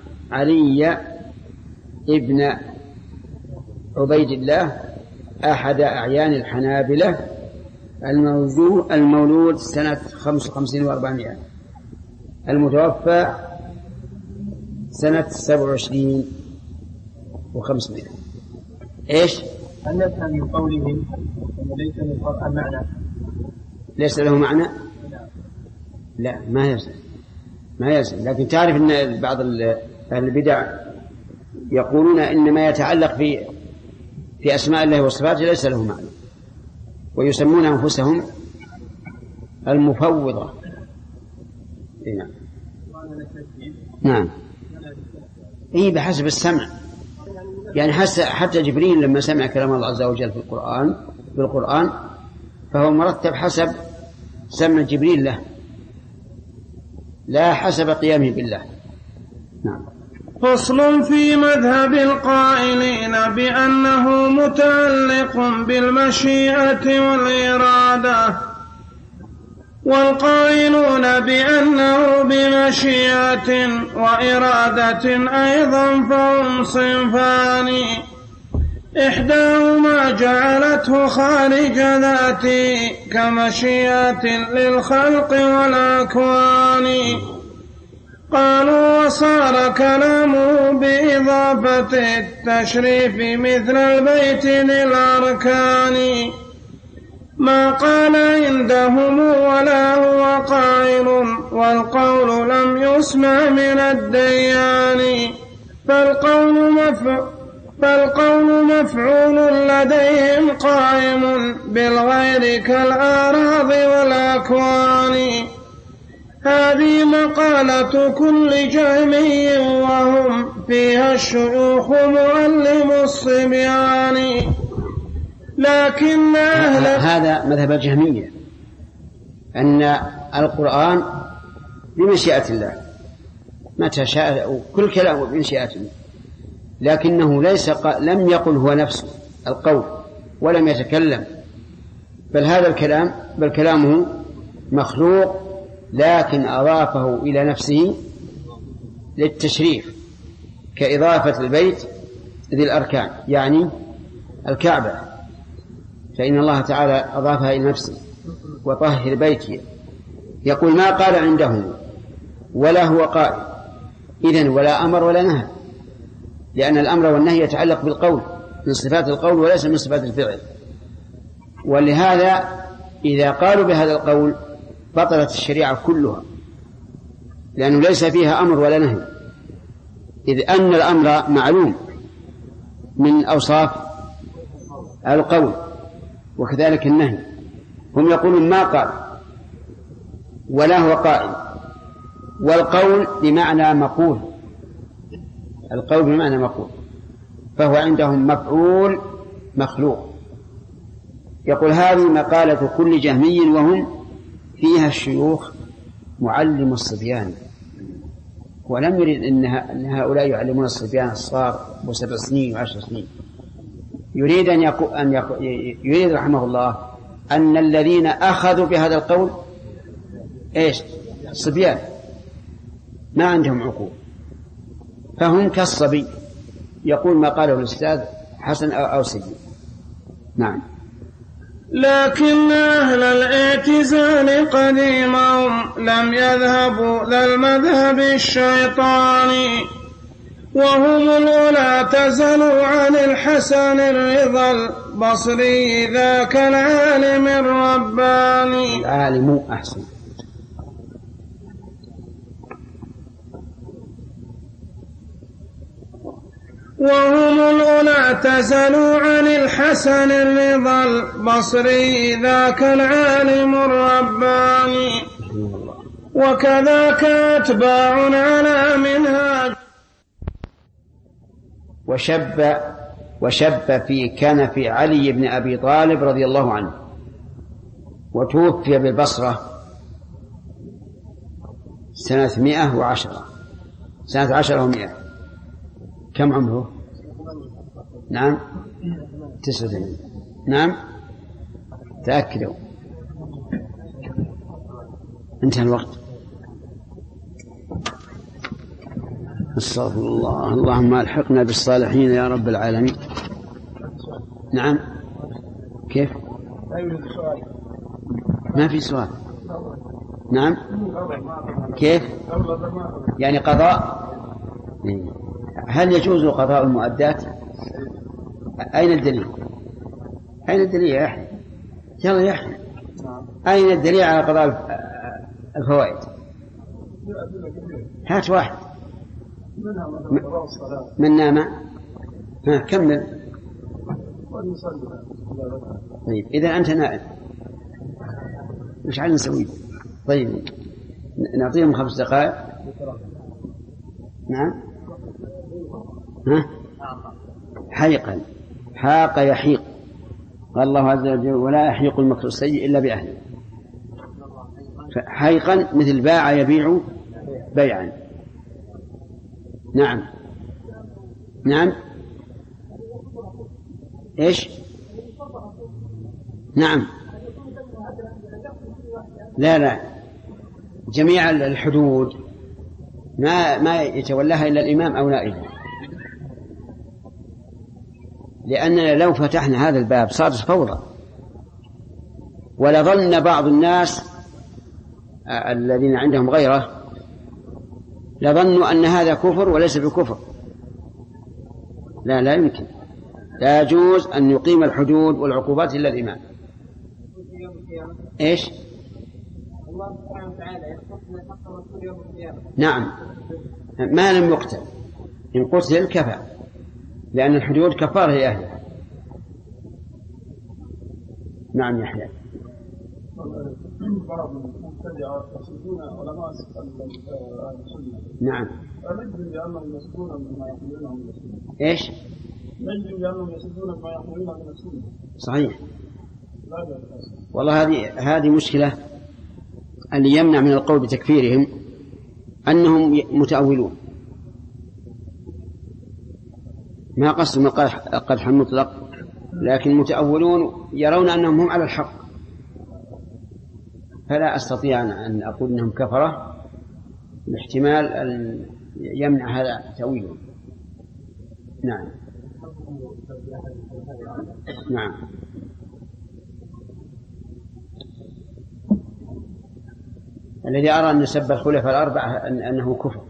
ابن عبيد الله أحد أعيان الحنابلة المولود سنة 55 و400، المتوفى سنة 27 و500. إيش؟ هل نفهم من قولهم ليس للقرآن معنى؟ ليس له معنى؟ لا، ما يلزم. لكن تعرف أن بعض أهل البدع يقولون إن ما يتعلق في أسماء الله وصفاته ليس له معنى، ويسمون أنفسهم المفوضة. نعم. إيه بحسب السمع، يعني حتى جبريل لما سمع كلام الله عز وجل في القرآن فهو مرتب حسب سمع جبريل له، لا حسب قيامه بالله. نعم. فصل في مذهب القائلين بأنه متعلق بالمشيئة والإرادة، والقائلون بأنه بمشيئة وإرادة أيضا فهم صنفان: إحداهما جعلته خارج ذاته كمشيئة للخلق والأكوان، قالوا وصار كلامه بإضافة التشريف مثل البيت للأركان ما قال عندهم ولا هو قائل والقول لم يسمع من الديان فالقول مفعول لديهم قائم بالغير كالأراض والأكوان هذه مقالة كل جهمي وهم فيها الشيوخ معلم الصبيان لكن هذا مذهب الجهمية أن القرآن بمشيئة الله متى شاء كل كلام بمشيئته لكنه لم يقل هو نفسه القول ولم يتكلم بل هذا الكلام كلامه مخلوق لكن أضافه إلى نفسه للتشريف كإضافة البيت ذي الأركان يعني الكعبة فإن الله تعالى أضافها إلى نفسه وطهر بيتي يقول ما قال عندهم ولا هو قائل إذن ولا أمر ولا نهى لأن الأمر والنهي يتعلق بالقول من صفات القول وليس من صفات الفعل ولهذا إذا قالوا بهذا القول بطلت الشريعة كلها لأنه ليس فيها أمر ولا نهي إذ أن الأمر معلوم من أوصاف القول وكذلك النهي هم يقولون ما قال ولا هو قائل والقول بمعنى مقول القول بمعنى مقول فهو عندهم مفعول مخلوق يقول هذه مقالة كل جهمي وهم فيها الشيوخ معلم الصبيان ولم يريد أن هؤلاء يعلمون الصبيان الصغار ب7 سنين و10 سنين يريد يريد رحمه الله أن الذين أخذوا بهذا القول إيش الصبيان ما عندهم عقول فهم كالصبي يقول ما قاله الأستاذ حسن أو سيدي نعم لكن أهل الاعتزال قديمهم لم يذهبوا للمذهب الشيطاني وهم الأولى تزلوا عن الحسن الرضا البصري ذاك العالم الرباني العالم أحسن وهم الأولى تزلوا عن الحسن الرضا البصري ذاك العالم الرباني وكذاك أتباع على منهاج وشب في كنف علي بن أبي طالب رضي الله عنه وتوفي بالبصرة سنة 110 و100 كم عمره؟ نعم 89 نعم تأكدوا انتهى الوقت استغفر الله اللهم الحقنا بالصالحين يا رب العالمين نعم كيف ما في سؤال نعم كيف يعني قضاء هل يجوز قضاء المؤدات أين الدليل يا يحيى يلا يا يحيى أين الدليل على قضاء الفوائد هات واحد من نام كمل طيب إذا أنت نائم مش عايز نسوي طيب نعطيهم 5 دقائق نعم حيقا حاق يحيق قال الله عز وجل ولا يحيق المكر السيء إلا بأهله حيقا مثل باع يبيع بيعا نعم إيش نعم لا جميع الحدود ما يتولاها إلا الإمام أو نائبه لأننا لو فتحنا هذا الباب صارت فوضى ولظن بعض الناس الذين عندهم غيره لظنوا أن هذا كفر وليس بكفر. لا يمكن، لا يجوز أن يقيم الحدود والعقوبات إلا الإمام. إيش؟ الله سبحانه وتعالى يقتل حق الرسول يوم القيامة. نعم، ما لم يقتل، إن قتل كفى، لأن الحدود كفارة لأهلها. نعم يحيى. بعض المبتدعة يصدون علماء أهل السنة. نعم. نجد لأنهم يصدون مما يحملونه من السنة. إيش؟ نجد لأنهم يصدون مما يحملونه من السنة. صحيح. والله هذه مشكلة. اللي يمنع من القول بتكفيرهم أنهم متأولون، ما قصدوا قدح مطلق، لكن متأولون يرون أنهم هم على الحق، فلا أستطيع أن أقول أنهم كفرة، الاحتمال أن يمنع هذا تأويله. نعم. نعم. الذي أرى أن سب الخلفاء الأربعة أنه كفر،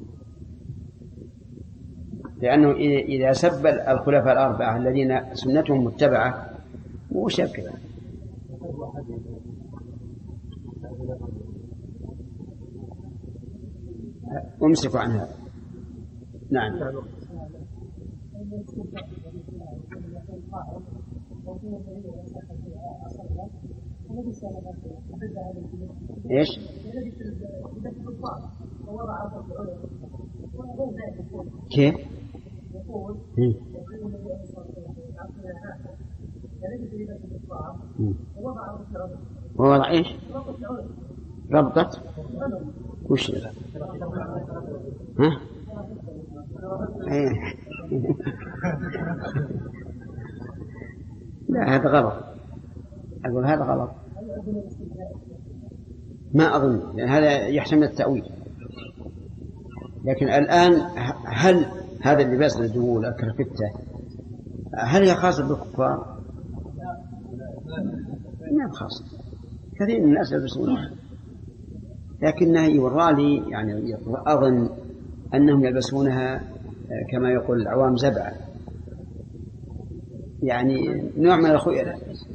لأنه إذا سب الخلفاء الأربعة الذين سنتهم متبعة وش كذا. امسكوا عن هذا. نعم. ايش؟ كيف؟ ووضع ايش؟ ربطة وش ها؟ لا هذا غلط، أقول هذا غلط، ما أظن، لأن هذا يحتمل التأويل. لكن الآن هل هذا اللباس الدول الكرفتة هل هي خاصة بالكفار؟ ما خاصة، كثير من الناس يلبسونها، لكنها يورى لي يعني أظن أنهم يلبسونها كما يقول العوام زبعة، يعني نوع من الخير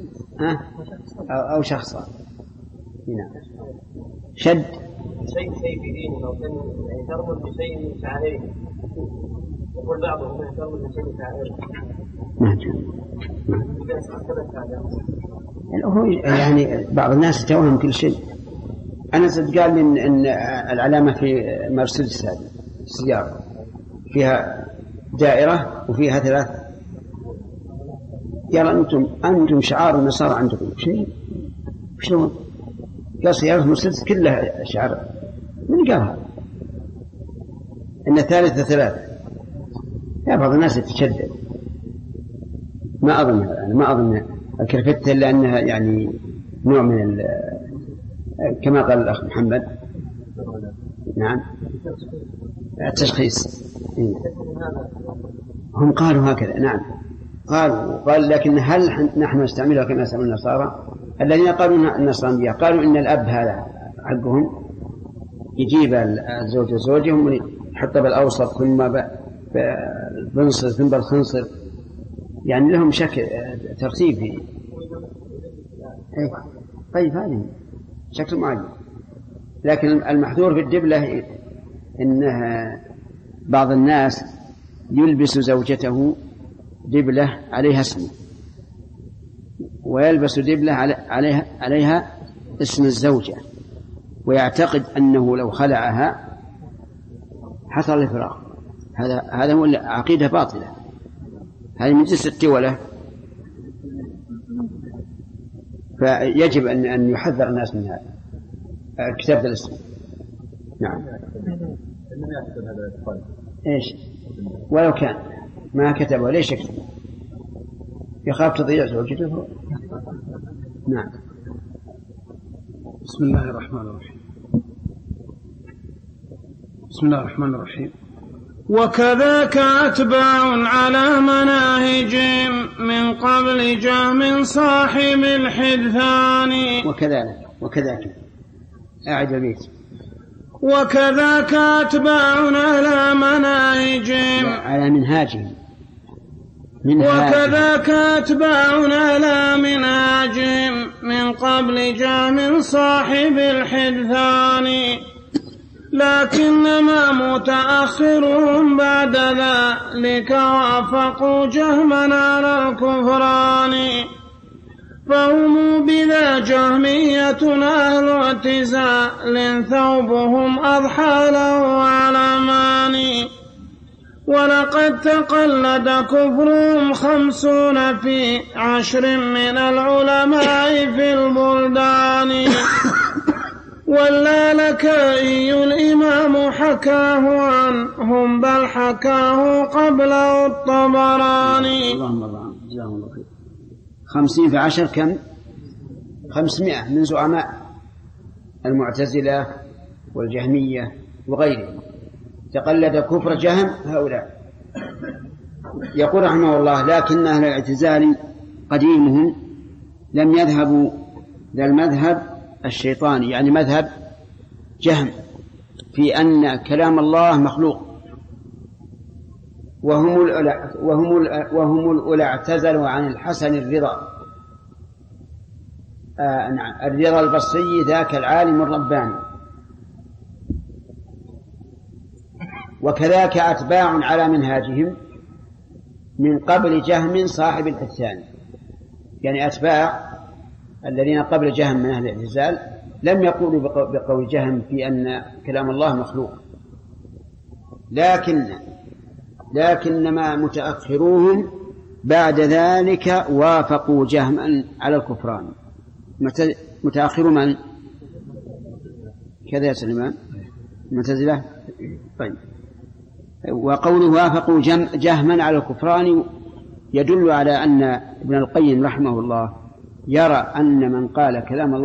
أو شخصا. هنا شد شيء بدين أو يعني ترمز بشيء من شعائره، يقول بعضهم ترمز بشيء من شعائره. يعني بعض الناس يتوهم كل شيء. أنا قال إن العلامة في مرسيدس هذه السيارة فيها دائرة وفيها 3. يلا أنتم شعار النصارى عندكم شيء شلون؟ قال سيارة مرسيدس كلها شعار. من قالها؟ إن 3. يا بعض الناس يتشدد. ما أظن الكرفتة إلا أنها يعني نوع من كما قال الأخ محمد. نعم التشخيص. هم قالوا هكذا. نعم قال لكن هل نحن نستعملها كما يستعمل النصارى؟ الذين قالوا النصرانية قالوا إن الأب هذا حقهم يجيب الزوج زوجهم ويحط بالأوسط ثم بنصر ثم بالخنصر، يعني لهم شكل ترتيب فيه. طيب هذه شكل معين. لكن المحذور في الدبلة إنها بعض الناس يلبس زوجته دبلة عليها اسمه ويلبس دبلة عليها اسم الزوجة، ويعتقد أنه لو خلعها حصل الفراق. هذا هو عقيدة باطلة، هذه من جنس التولة، فيجب أن يحذر الناس من هذا كتاب الاسم. نعم. إيش ولو كان ما كتبه ليش يكتب؟ يخاف تضيع زوجته. نعم. بسم الله الرحمن الرحيم. وكذاك أتباع على مناهجهم من قبل جهم صاحب الحدثان. وكذاك أعد البيت. وكذاك أتباعنا على مناهجهم على منهاجهم وكذاك أتباعنا على منهاجهم من قبل جهم صاحب الحدثان، لكنما متأخرهم بعد ذلك وافقوا جهما على الكفران، فهم بذا جهمية أهل اعتزال ثوبهم أضحى له علمان، ولقد تقلد كفرهم 50 في 10 من العلماء في البلدان، واللالكائي الإمام حكاه عنهم بل حكاه قبله الطبراني. اللهم 50 في 10 كم؟ 500 من زعماء المعتزلة والجهمية وغيرهم تقلد كفر جهم هؤلاء. يقول رحمه الله: لكن أهل الاعتزال قديمهم لم يذهبوا للمذهب الشيطاني، يعني مذهب جهم، في أن كلام الله مخلوق، وهم الأولى اعتزلوا عن الحسن الرضا الرضا البصري ذاك العالم الرباني. وكذاك أتباع على منهاجهم من قبل جهم صاحب الحسان، يعني أتباع الذين قبل جهم من أهل الاعتزال لم يقولوا بقول جهم في أن كلام الله مخلوق، لكنما متأخروهم بعد ذلك وافقوا جهما على الكفران. متأخر من؟ كذا يا سليمان، المعتزلة. طيب، وقوله وافقوا جهما على الكفران يدل على أن ابن القيم رحمه الله يرى أن من قال كلام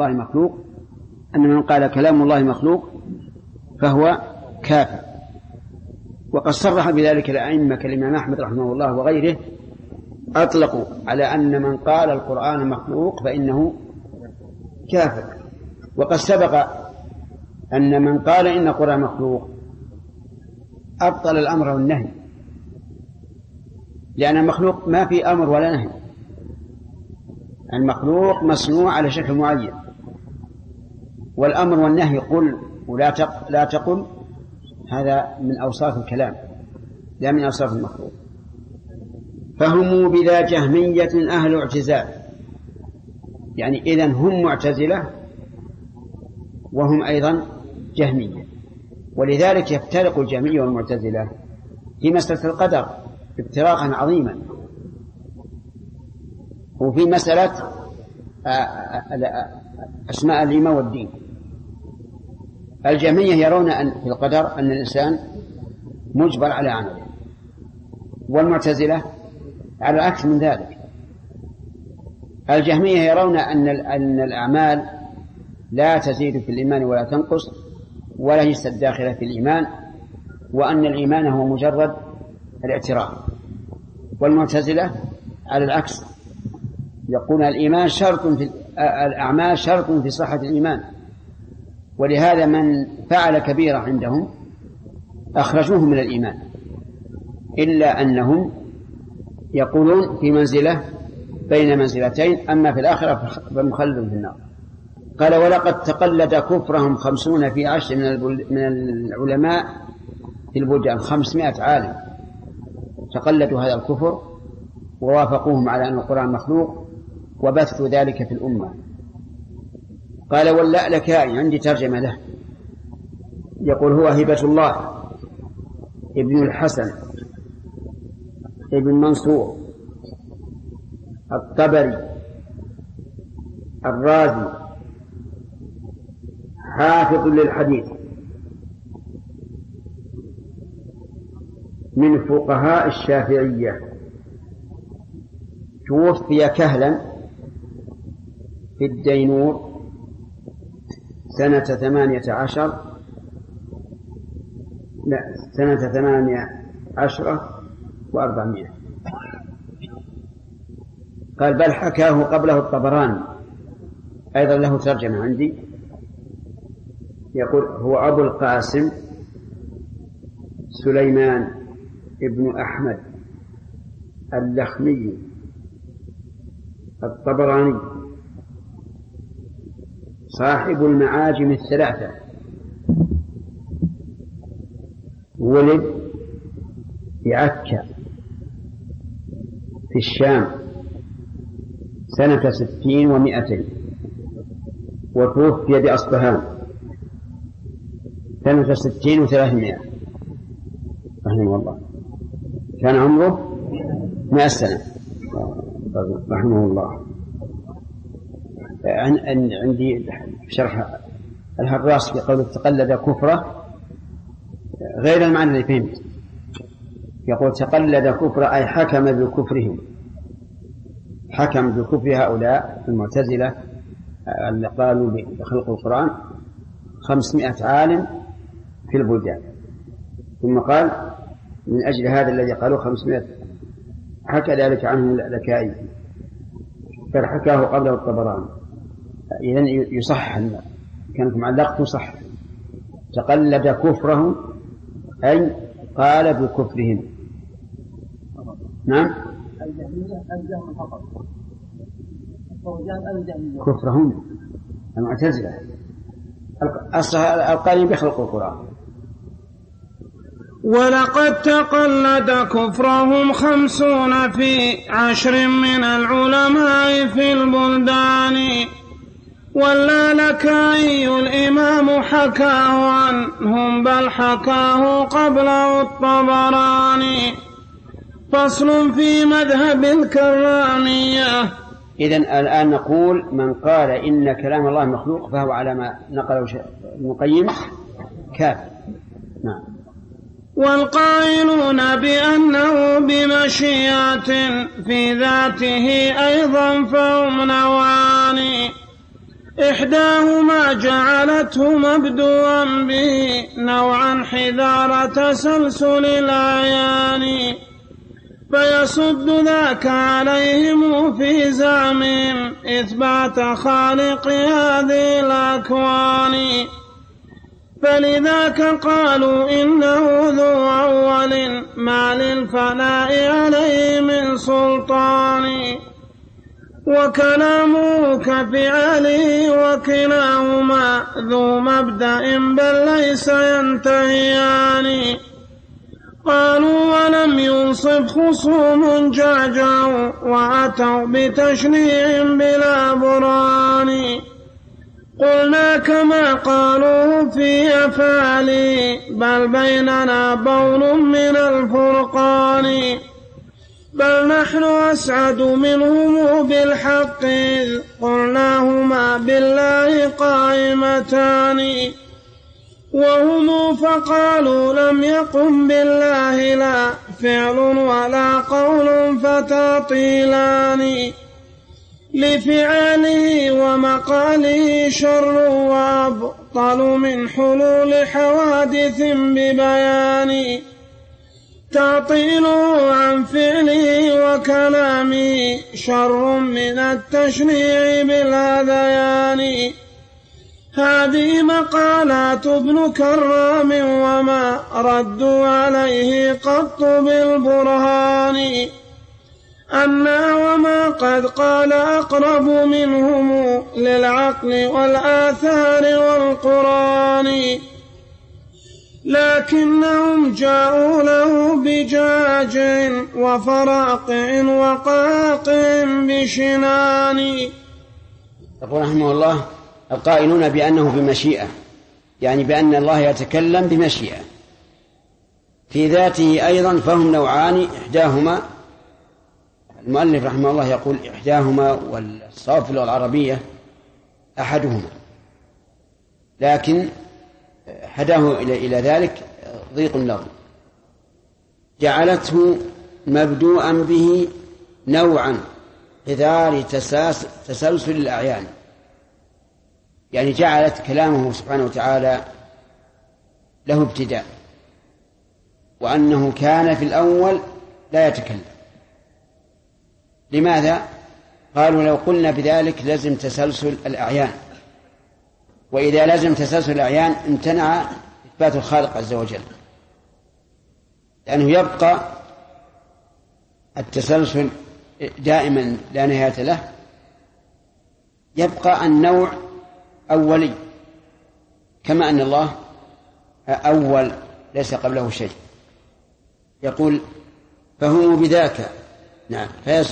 الله مخلوق فهو كافر، وقد صرح بذلك الأئمة كالإمام أحمد رحمه الله وغيره، أطلقوا على أن من قال القرآن مخلوق فإنه كافر. وقد سبق أن من قال إن القرآن مخلوق أبطل الأمر والنهي، لأن المخلوق ما في أمر ولا نهي، المخلوق مصنوع على شكل معين، والأمر والنهي قل ولا تقل هذا من أوصاف الكلام لا من أوصاف المخلوق. فهم بذا جهمية أهل اعتزال، يعني إذن هم معتزلة وهم أيضا جهمية، ولذلك يفترق الجهمية والمعتزلة في مسألة القدر افتراقا عظيما، وفي مسألة أسماء الإيمان والدين. الجهمية يرون أن في القدر أن الإنسان مجبر على عمله، والمعتزلة على العكس من ذلك. الجهمية يرون أن الأعمال لا تزيد في الإيمان ولا تنقص ولا هي الداخلة في الإيمان، وأن الإيمان هو مجرد الاعتراف. والمعتزلة على العكس يقول الإيمان الأعمال شرط في صحة الإيمان، ولهذا من فعل كبيرة عندهم أخرجوه من الإيمان، إلا أنهم يقولون في منزلة بين منزلتين، أما في الآخرة فمخلد في النار. قال ولقد تقلد كفرهم 50 في 10 من العلماء في البلدان، 500 عالم تقلدوا هذا الكفر ووافقوهم على أن القرآن مخلوق وبثوا ذلك في الأمة. قال واللألكائي عندي ترجمة له، يقول هو هبة الله ابن الحسن ابن منصور الطبري الرازي حافظ للحديث من فقهاء الشافعية، توفي كهلا في الدينور سنة 18 و400. قال بل حكاه قبله الطبراني، أيضا له ترجمة عندي، يقول هو أبو القاسم سليمان ابن أحمد اللخمي الطبراني صاحب المعاجم الثلاثة، ولد في عكا في الشام سنة 60 و200، وتوفي بأصبهان سنة 60 و300 رحمه الله، كان عمره 100 سنة رحمه الله. عندي شرح الهراس في قول تقلد كفره غير المعنى اللي فهمت. يقول تقلد كفر أي حكم بكفرهم، حكم بكفر هؤلاء المعتزلة اللي قالوا بخلق القرآن 500 عالم في البلدان، ثم قال من أجل هذا الذي قالوا 500 حكى ذلك عنه الألكائي، بل حكاه قبله الطبراني. إذن يصح كانت معلقة صح، تقلد كفرهم أي قال بكفرهم. نعم كفرهم المعتزلة أصلها القائلين بخلق القرآن. ولقد تقلد كفرهم 50 في 10 من العلماء في البلدان، واللالكائي الإمام حكاه عنهم بل حكاه قبله الطبراني. فصل في مذهب الكرامية. إذن الآن نقول من قال إن كلام الله مخلوق فهو على ما نقله المقيم كافر. نعم. والقائلون بأنه بمشيئة في ذاته أيضا فهم نوعان، إحداهما جعلته مبدوءا به نوعا حذار تسلسل الأعيان، فيصد ذاك عليهم في زعمهم إثبات خالق هذه الأكوان، فلذاك قالوا إنه ذو أول ما للفناء عليه من سلطان، وكلامه كفعله وكلاهما ذو مبدأ بل ليس ينتهيان. قالوا ولم ينصف خصوم جعجعوا وأتوا بتشنيع بلا برهان، قلنا كما قالوا في أفعاله بل بيننا بون من الفرقان، بل نحن أسعد منهم بالحق إذ قلناهما بالله قائمتان، وهم فقالوا لم يقم بالله لا فعل ولا قول فتعطيلان، لفعاله ومقاله شر وأبطل من حلول حوادث ببيان، تعطيله عن فعله وكلامه شر من التشنيع بالهذيان. هذه مقالات ابن كرام وما ردوا عليه قط بالبرهان، أنا وما قد قال أقرب منهم للعقل والآثار والقرآن، لكنهم جاءوا له بجاج وفراقع وقاقع بشنان. يقول رحمه الله القائلون بأنه بمشيئة، يعني بأن الله يتكلم بمشيئة في ذاته أيضا فهم نوعان، إحداهما المؤلف رحمه الله يقول إحداهما والصواب في اللغة العربية أحدهما، لكن هداه إلى ذلك ضيق اللغة، جعلته مبدوءا به نوعا حذار تسلسل الأعيان، يعني جعلت كلامه سبحانه وتعالى له ابتداء، وأنه كان في الأول لا يتكلم. لماذا؟ قالوا لو قلنا بذلك لازم تسلسل الأعيان، وإذا لزم تسلسل الأعيان امتنع إثبات الخالق عز وجل، لأنه يبقى التسلسل دائما لا نهاية له، يبقى النوع أولي، كما أن الله أول ليس قبله شيء. يقول فهم بذاك نعم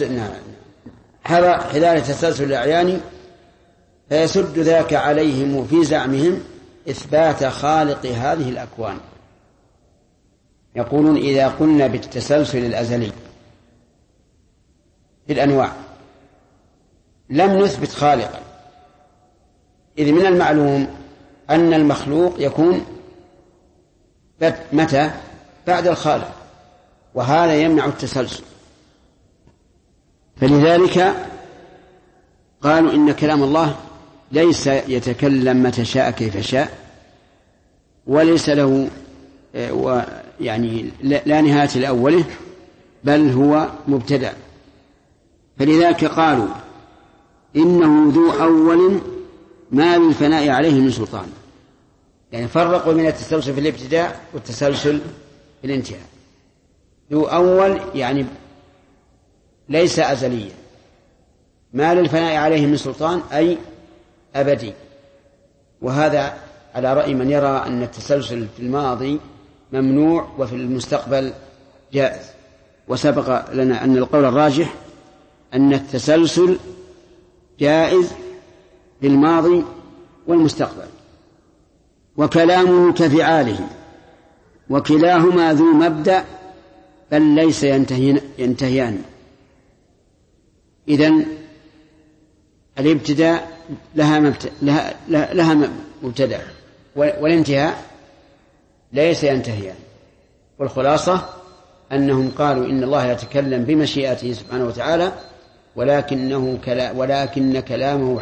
حذار تسلسل الأعيان فيسد ذاك عليهم في زعمهم إثبات خالق هذه الأكوان. يقولون إذا قلنا بالتسلسل الأزلي في الأنواع لم نثبت خالقا، إذ من المعلوم أن المخلوق يكون متى؟ بعد الخالق، وهذا يمنع التسلسل. فلذلك قالوا إن كلام الله ليس يتكلم متى شاء كيف شاء، وليس له يعني لا نهاية لأوله، بل هو مبتدأ. فلذلك قالوا إنه ذو أول ما للفناء عليه من سلطان، يعني فرقوا بين التسلسل في الابتداء والتسلسل في الانتهاء. ذو أول يعني ليس أزليا، ما للفناء عليه من سلطان أي أبدي. وهذا على رأي من يرى أن التسلسل في الماضي ممنوع وفي المستقبل جائز. وسبق لنا أن القول الراجح أن التسلسل جائز في الماضي والمستقبل، وكلامه كفعاله، وكلاهما ذو مبدأ بل ليس ينتهيان. إذن الابتداء لها مبتدأ، والانتهاء ليس ينتهيان. والخلاصة أنهم قالوا إن الله يتكلم بمشيئته سبحانه وتعالى، ولكن كلامه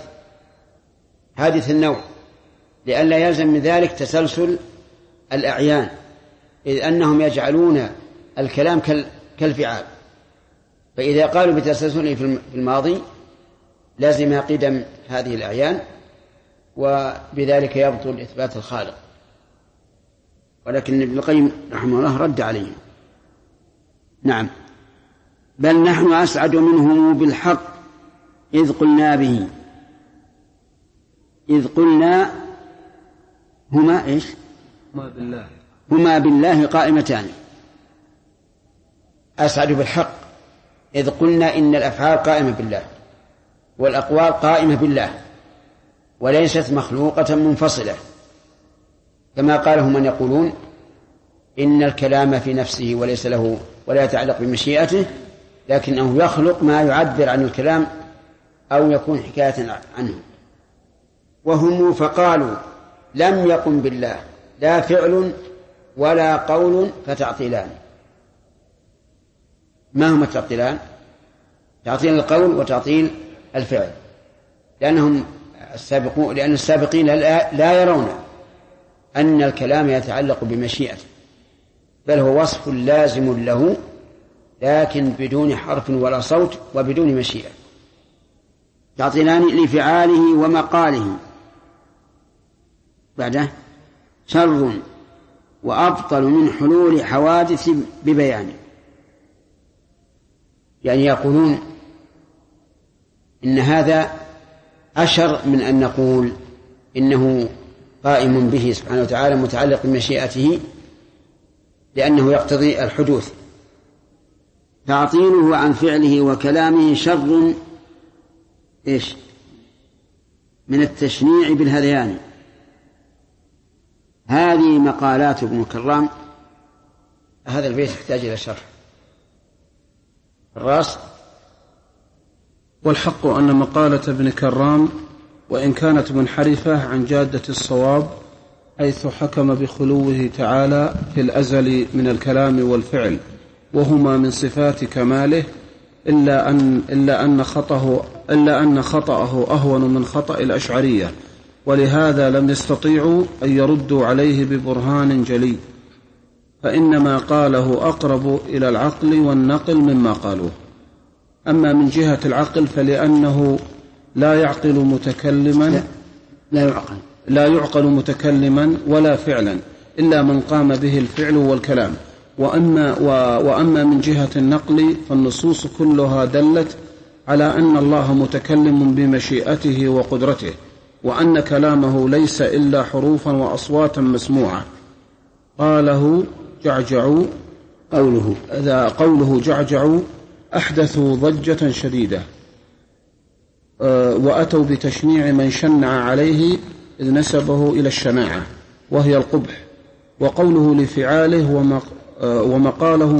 حادث النوع، لئلا يلزم من ذلك تسلسل الأعيان، إذ أنهم يجعلون الكلام كالفعال. فإذا قالوا بتسلسله في الماضي لازم قدم هذه الأعيان، وبذلك يبطل إثبات الخالق. ولكن ابن القيم رحمه الله رد عليهم. نعم، بل نحن أسعد منهم بالحق إذ قلنا به. إذ قلنا هما إيش؟ هما بالله قائمتان. أسعد بالحق إذ قلنا إن الأفعال قائمة بالله والأقوال قائمة بالله وليست مخلوقة منفصلة، كما قاله من يقولون إن الكلام في نفسه وليس له ولا يتعلق بمشيئته، لكنه يخلق ما يعبر عن الكلام أو يكون حكاية عنه. وهم فقالوا لم يقم بالله لا فعل ولا قول فتعطيلان. ما هما التعطيلان؟ تعطيل القول وتعطيل الفعل، لأن السابقين لا يرون أن الكلام يتعلق بمشيئته، بل هو وصف لازم له لكن بدون حرف ولا صوت وبدون مشيئة. تعطيلان لفعاله ومقاله. بعده شر وأبطل من حلول حوادث ببيانه، يعني يقولون إن هذا أشر من أن نقول إنه قائم به سبحانه وتعالى متعلق بمشيئته، لأنه يقتضي الحدوث. تعطيله عن فعله وكلامه شر إيش؟ من التشنيع بالهذيان. هذه مقالات ابن كرام. هذا البيت يحتاج إلى شرح. الراس. والحق أن مقالة ابن كرام وإن كانت منحرفة عن جادة الصواب، حيث حكم بخلوه تعالى في الأزل من الكلام والفعل، وهما من صفات كماله، إلا أن خطأه أهون من خطأ الأشعرية، ولهذا لم يستطيعوا أن يردوا عليه ببرهان جلي، فإنما قاله أقرب إلى العقل والنقل مما قالوه. أما من جهة العقل فلأنه لا يعقل متكلما لا يعقل متكلما ولا فعلا إلا من قام به الفعل والكلام. وأما من جهة النقل فالنصوص كلها دلت على أن الله متكلم بمشيئته وقدرته، وأن كلامه ليس إلا حروفا وأصواتا مسموعة. قوله جعجعوا أحدثوا ضجة شديدة، وأتوا بتشنيع من شنع عليه إذ نسبه إلى الشناعة وهي القبح. وقوله لفعاله ومقاله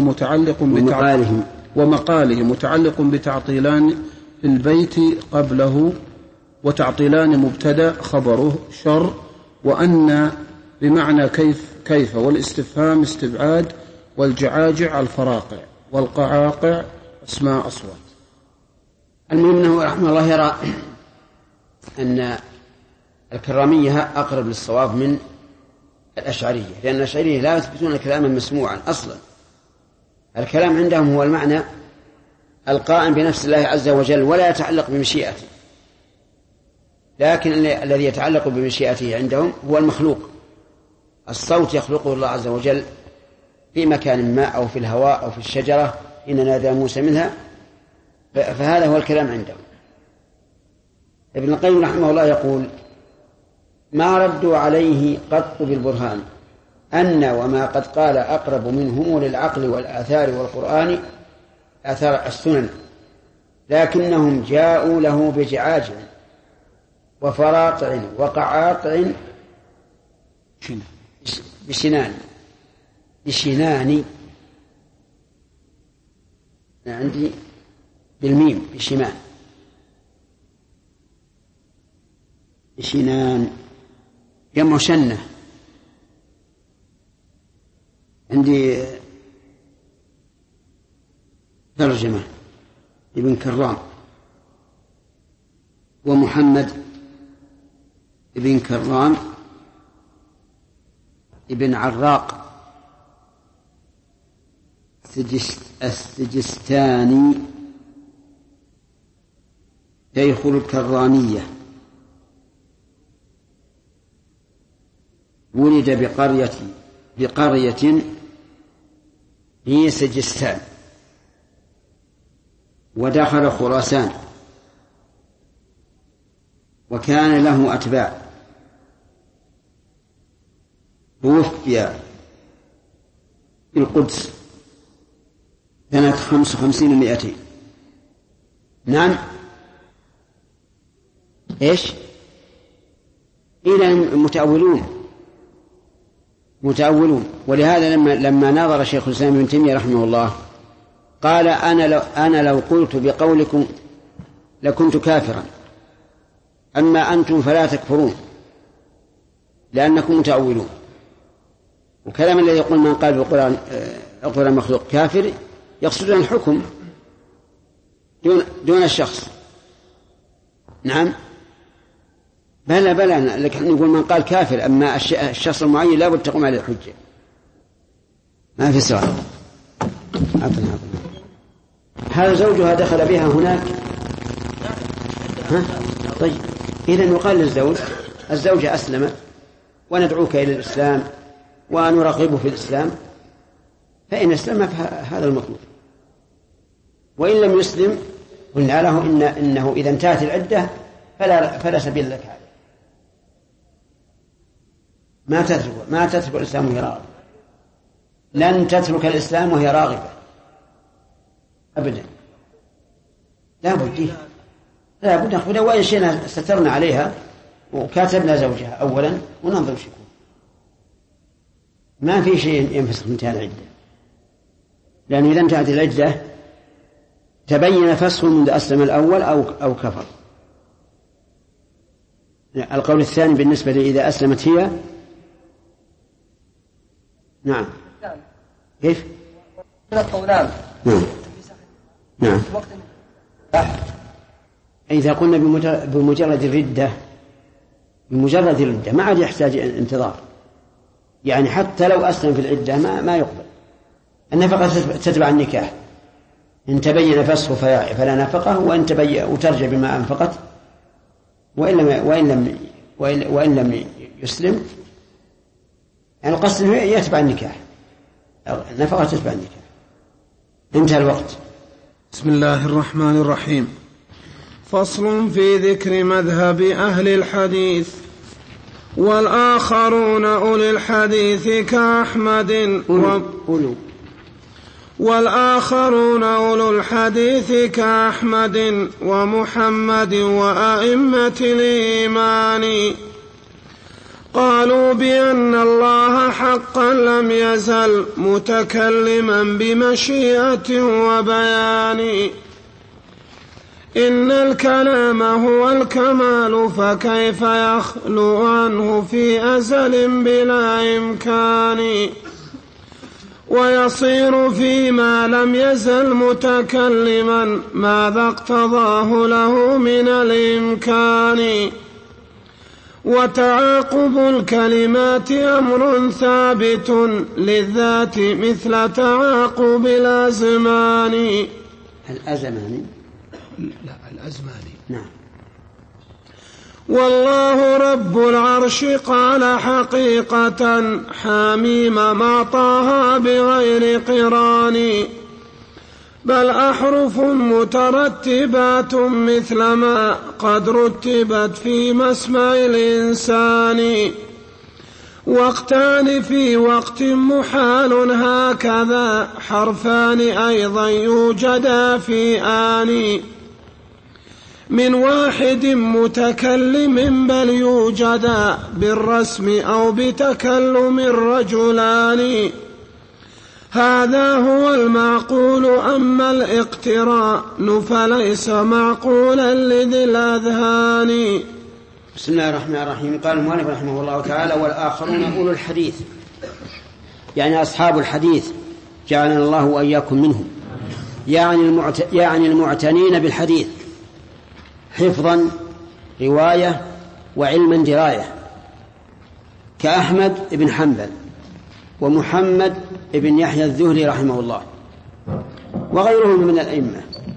متعلق بتعطيلان في البيت قبله، وتعطيلان مبتدأ خبره شر، وأن بمعنى كيف والاستفهام استبعاد، والجعاجع الفراقع، والقعاقع اسماء أصوات. المهم أنه رحمه الله يرى أن الكرامية أقرب للصواب من الأشعرية، لأن الأشعرية لا يثبتون كلاما مسموعا أصلا. الكلام عندهم هو المعنى القائم بنفس الله عز وجل ولا يتعلق بمشيئته، لكن الذي يتعلق بمشيئته عندهم هو المخلوق. الصوت يخلقه الله عز وجل في مكان ما أو في الهواء أو في الشجرة إن نادى موسى منها، فهذا هو الكلام عندهم. ابن القيم رحمه الله يقول: ما ردوا عليه قط بالبرهان أن وما قد قال أقرب منهم للعقل والآثار والقرآن آثار السنن، لكنهم جاءوا له بجعاجع وفراقع وقعاقع بشنان عندي بالميم بشنان جمع شنة، عندي ترجمة ابن كرام ومحمد ابن كرام ابن عراق السجستاني شيخ الكرامية، ولد بقرية في سجستان، ودخل خراسان، وكان له أتباع، توفي في القدس سنة 55 و200. نعم إيش؟ إلى متأولون. ولهذا لما نظر شيخ الإسلام ابن تيمية رحمه الله قال: أنا لو قلت بقولكم لكنت كافرا، أما أنتم فلا تكفرون لأنكم متأولون. وكلام الذي يقول من قال بالقرآن القرآن مخلوق كافر يقصدون الحكم دون الشخص. نعم بلى لكن نقول من قال كافر، أما الشخص المعين لا بد تقوم عليه الحجة. ما في سؤال. هذا زوجها دخل بها هناك. طيب إذا يقال للزوج: الزوجة أسلمت وندعوك إلى الإسلام ونرغبه في الإسلام، فإن أسلم فهذا المطلوب، وإن لم يسلم قلنا له إنه إذا انتهت العدة فلا سبيل لك عليه. ما تترك الإسلام وهي راغبة، لن تترك الإسلام وهي راغبة أبدا، لا بد نأخذها، وإن شئنا سترنا عليها وكاتبنا زوجها أولا وننظر شكو. ما في شيء ينفسخ انتهاء العدة، لأن إذا انتهت العدة تبين فسخ منذ أسلم الأول أو كفر. القول الثاني بالنسبة إذا أسلمت هي. نعم كيف؟ القولان. نعم إذا قلنا بمجرد الردة ما عاد يحتاج انتظار، يعني حتى لو أسلم في العدة ما يقبل. النفقة تتبع النكاح، إن تبين فسخه فلا نفقه، وإن تبين وترجع بما أنفقت، وإن لم وإن لم يسلم، يعني القصد يتبع النكاح، نفقة تتبع النكاح. انتهى الوقت. بسم الله الرحمن الرحيم. فصل في ذكر مذهب أهل الحديث. والآخرون أولي الحديث كأحمد والآخرون أولو الحديث كأحمد ومحمد وأئمة الإيمان قالوا بأن الله حقا لم يزل متكلما بمشيئة وبيان. إن الكلام هو الكمال فكيف يخلو عنه في أزل بلا إمكان، ويصير فيما لم يزل متكلما ماذا اقتضاه له من الإمكان. وتعاقب الكلمات أمر ثابت للذات مثل تعاقب الأزمان. الأزمان لا الأزمان. نعم. والله رب العرش قال حقيقة حاميم ما طه بغير قران، بل أحرف مترتبات مثل ما قد رتبت في مسمع الإنسان. وقتان في وقت محال هكذا حرفان أيضا يوجدا في آن، من واحد متكلم بل يوجدا بالرسم أو بتكلم رجلان. هذا هو المعقول، أما الاقتران فليس معقولا لذي الأذهان. بسم الله الرحمن الرحيم. قال المؤلف رحمه الله تعالى: والآخرون أولو الحديث، يعني أصحاب الحديث، جعلنا الله وإياكم منهم، يعني المعتنين بالحديث حفظا رواية وعلما دراية، كأحمد بن حنبل ومحمد بن يحيى الذهلي رحمه الله وغيرهم من الأئمة.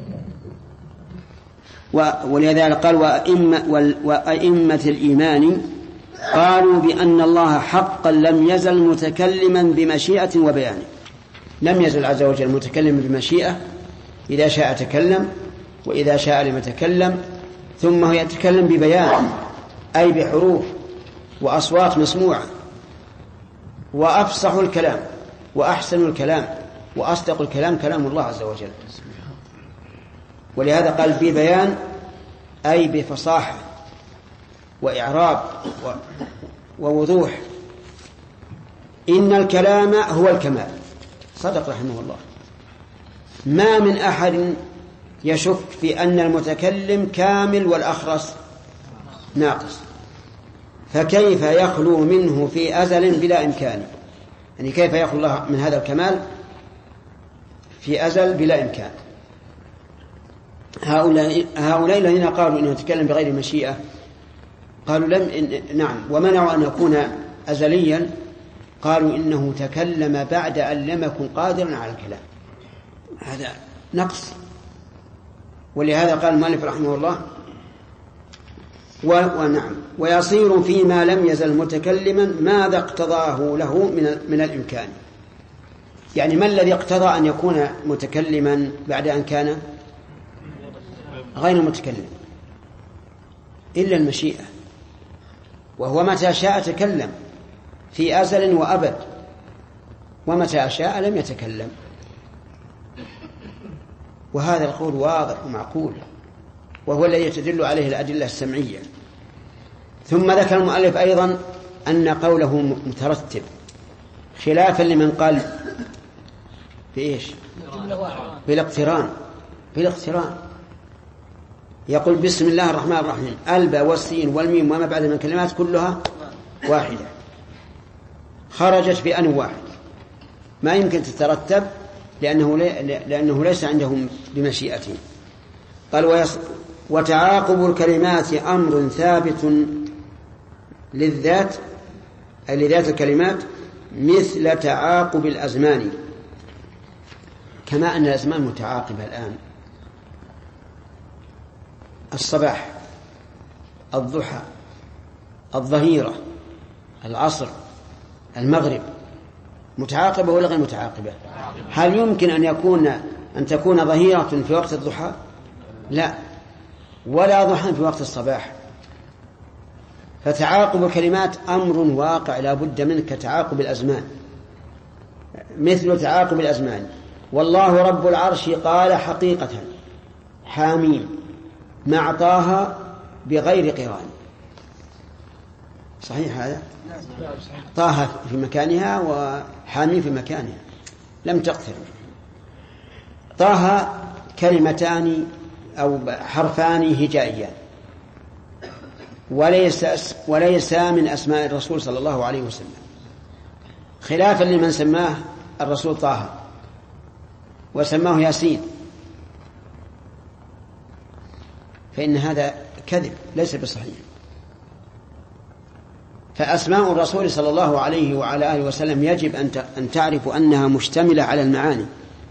ولذلك قال وأئمة الإيمان قالوا بأن الله حقا لم يزل متكلما بمشيئة وبيان. لم يزل عز وجل متكلما بمشيئة، إذا شاء تكلم وإذا شاء لم يتكلم، ثم هو يتكلم ببيان أي بحروف وأصوات مسموعة. وأفصح الكلام وأحسن الكلام وأصدق الكلام كلام الله عز وجل. ولهذا قال ببيان أي بفصاحة وإعراب ووضوح. إن الكلام هو الكمال. صدق رحمه الله. ما من أحد يشك في أن المتكلم كامل والأخرس ناقص، فكيف يخلو منه في أزل بلا إمكان؟ يعني كيف يخلو الله من هذا الكمال في أزل بلا إمكان؟ هؤلاء الذين قالوا إنه يتكلم بغير مشيئة قالوا نعم، ومنعوا أن يكون أزليا، قالوا إنه تكلم بعد أن لم يكن قادرا على الكلام، هذا نقص. ولهذا قال المؤلف رحمه الله ونعم ويصير فيما لم يزل متكلما ماذا اقتضاه له من الإمكان. يعني ما الذي اقتضى أن يكون متكلما بعد أن كان غير متكلم؟ إلا المشيئة، وهو متى شاء تكلم في أزل وأبد، ومتى شاء لم يتكلم. وهذا القول واضح ومعقول، وهو الذي تدل عليه الأدلة السمعية. ثم ذكر المؤلف أيضا أن قوله مترتب، خلافا لمن قال بإيش؟ بالاقتران. يقول بسم الله الرحمن الرحيم، الباء والسين والميم وما بعد من الكلمات كلها واحدة، خرجت بأن واحد، ما يمكن تترتب لأنه ليس عندهم بمشيئته. قال وتعاقب الكلمات أمر ثابت للذات أي لذات الكلمات مثل تعاقب الأزمان، كما أن الأزمان متعاقبة الآن، الصباح، الضحى، الظهيرة، العصر، المغرب، متعاقبة ولا غير متعاقبة؟ هل يمكن أن تكون ظهيرة في وقت الضحى؟ لا، ولا ضحى في وقت الصباح. فتعاقب الكلمات أمر واقع لا بد منه كتعاقب الأزمان، مثل تعاقب الأزمان. والله رب العرش قال حقيقة حاميم مع طه بغير قران. صحيح هذا؟ طه في مكانها وحاميم في مكانها، لم تقترب. طه كلمتان أو حرفان هجائيان، وليس من أسماء الرسول صلى الله عليه وسلم، خلافا لمن سماه الرسول طه وسماه ياسين، فإن هذا كذب ليس بصحيح. فأسماء الرسول صلى الله عليه وعلى آله وسلم يجب أن تعرفوا أنها مشتملة على المعاني.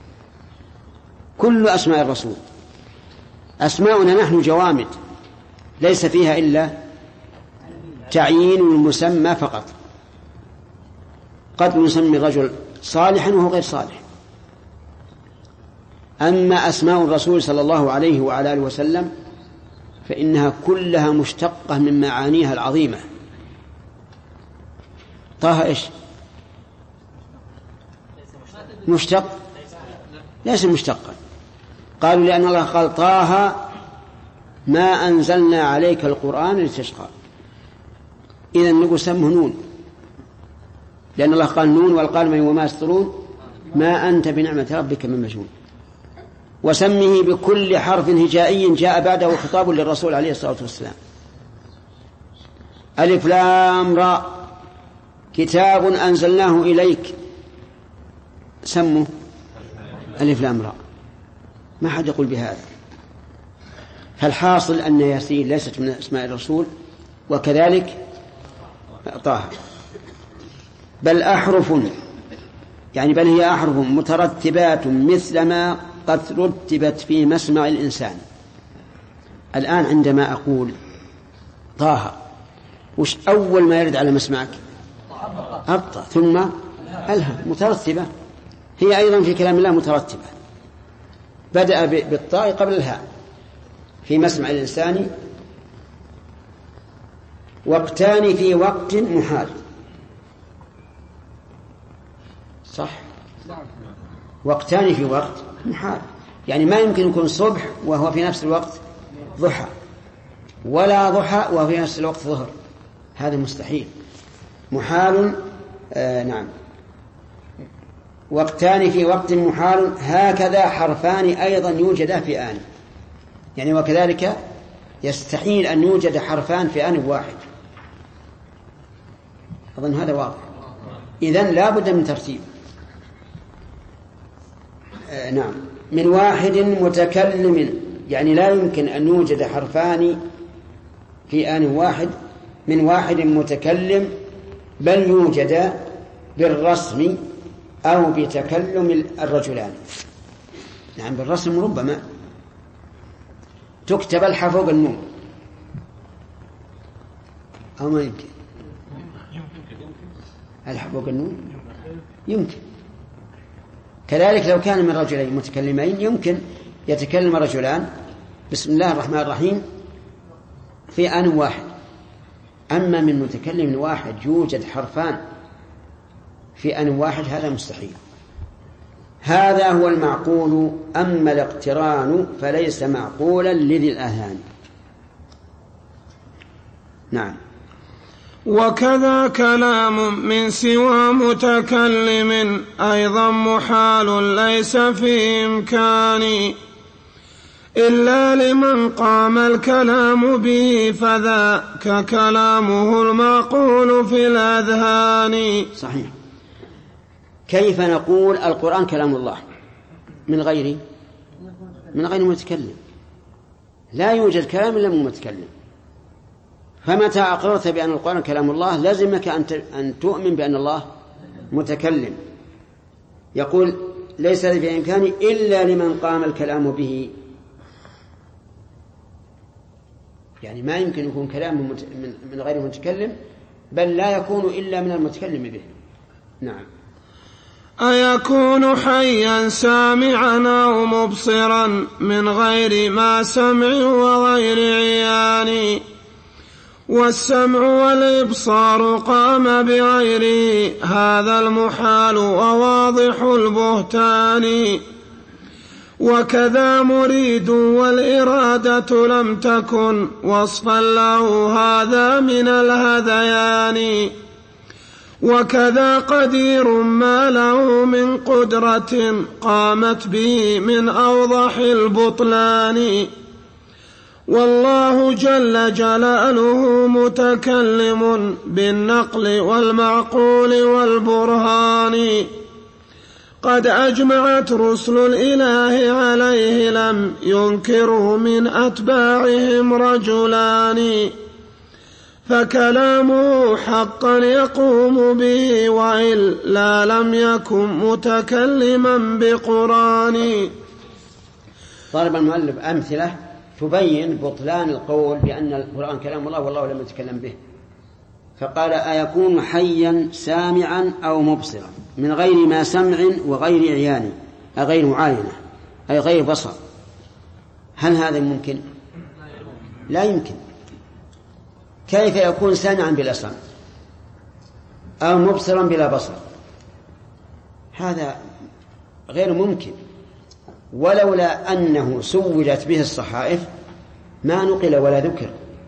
كل أسماء الرسول أسماؤنا نحن جوامد ليس فيها إلا تعيين المسمى فقط. قد نسمي الرجل صالحا وهو غير صالح. أما أسماء الرسول صلى الله عليه وعلى آله وسلم فإنها كلها مشتقة من معانيها العظيمة. طه إيش؟ مشتق؟ ليس مشتقا. قالوا لأن الله قال طه ما أنزلنا عليك القرآن لتشقى، إذن نقول سمه نون، لأن الله قال نون والقلم وما يسطرون ما أنت بنعمة ربك من مجنون. وسمه بكل حرف هجائي جاء بعده خطاب للرسول عليه الصلاة والسلام. ألف لام راء كتاب أنزلناه إليك، سمه ألف لام راء، ما حد يقول بهذا. فالحاصل أن ياسين ليست من أسماء الرسول، وكذلك طه، بل أحرف، يعني بل هي أحرف مترتبات مثل ما قد رتبت في مسمع الإنسان. الآن عندما أقول طه وش أول ما يرد على مسمعك؟ أبطأ ثم ألها، مترتبة. هي أيضا في كلام الله مترتبة، بدأ بالطاء قبل الهاء في مسمع الإنسان. وقتان في وقت محال، صح؟ وقتان في وقت محال، يعني ما يمكن يكون صبح وهو في نفس الوقت ضحى، ولا ضحى وهو في نفس الوقت ظهر، هذا مستحيل، محال. نعم. وقتان في وقت محال، هكذا حرفان أيضا يوجدا في آن، يعني وكذلك يستحيل أن يوجد حرفان في آن واحد. أظن هذا واضح. إذن لا بد من ترتيب. نعم. من واحد متكلم، يعني لا يمكن أن يوجد حرفان في آن واحد من واحد متكلم، بل يوجد بالرسم أو بتكلم الرجلان. نعم، بالرسم ربما تكتب الحاء فوق النون، أو ما يمكن الحاء فوق النون يمكن. كذلك لو كان من رجلين متكلمين يمكن يتكلم رجلان بسم الله الرحمن الرحيم في آن واحد. أما من متكلم واحد يوجد حرفان في آن واحد هذا مستحيل. هذا هو المعقول، أما الاقتران فليس معقولا لذي الأذهان. نعم. وكذا كلام من سوى متكلم أيضا محال ليس في إمكان إلا لمن قام الكلام به، فذاك كلامه المعقول في الأذهان. صحيح. كيف نقول القرآن كلام الله من غير متكلم؟ لا يوجد كلام إلا من متكلم. فمتى أقررت بأن القرآن كلام الله لازمك أن تؤمن بأن الله متكلم. يقول ليس في إمكانه إلا لمن قام الكلام به. يعني ما يمكن يكون كلام من غير المتكلم، بل لا يكون إلا من المتكلم به. نعم. أيكون حيا سامعا أو مبصرا من غير ما سمع وغير عيان، والسمع والإبصار قام بغيره هذا المحال وواضح البهتان، وكذا مريد والإرادة لم تكن وصفا له هذا من الهذيان، وكذا قدير ما له من قدرة قامت به من أوضح البطلان، والله جل جلاله متكلم بالنقل والمعقول والبرهان، قد أجمعت رسل الإله عليه لم ينكره من أتباعهم رجلان، فكلامه حقا يقوم به وإلا لم يكن متكلما بقرآن. ضرب المؤلف أمثلة تبين بطلان القول بأن القرآن كلام الله والله لم يتكلم به، فقال أيكون حيا سامعا أو مبصرا من غير ما سمع وغير عيان، غير معاينة أي غير بصر، هل هذا ممكن؟ لا يمكن. كيف يكون سامعا بلا سمع أو مبصرا بلا بصر؟ هذا غير ممكن، ولولا أنه سولت به الصحائف ما نقل ولا ذكر،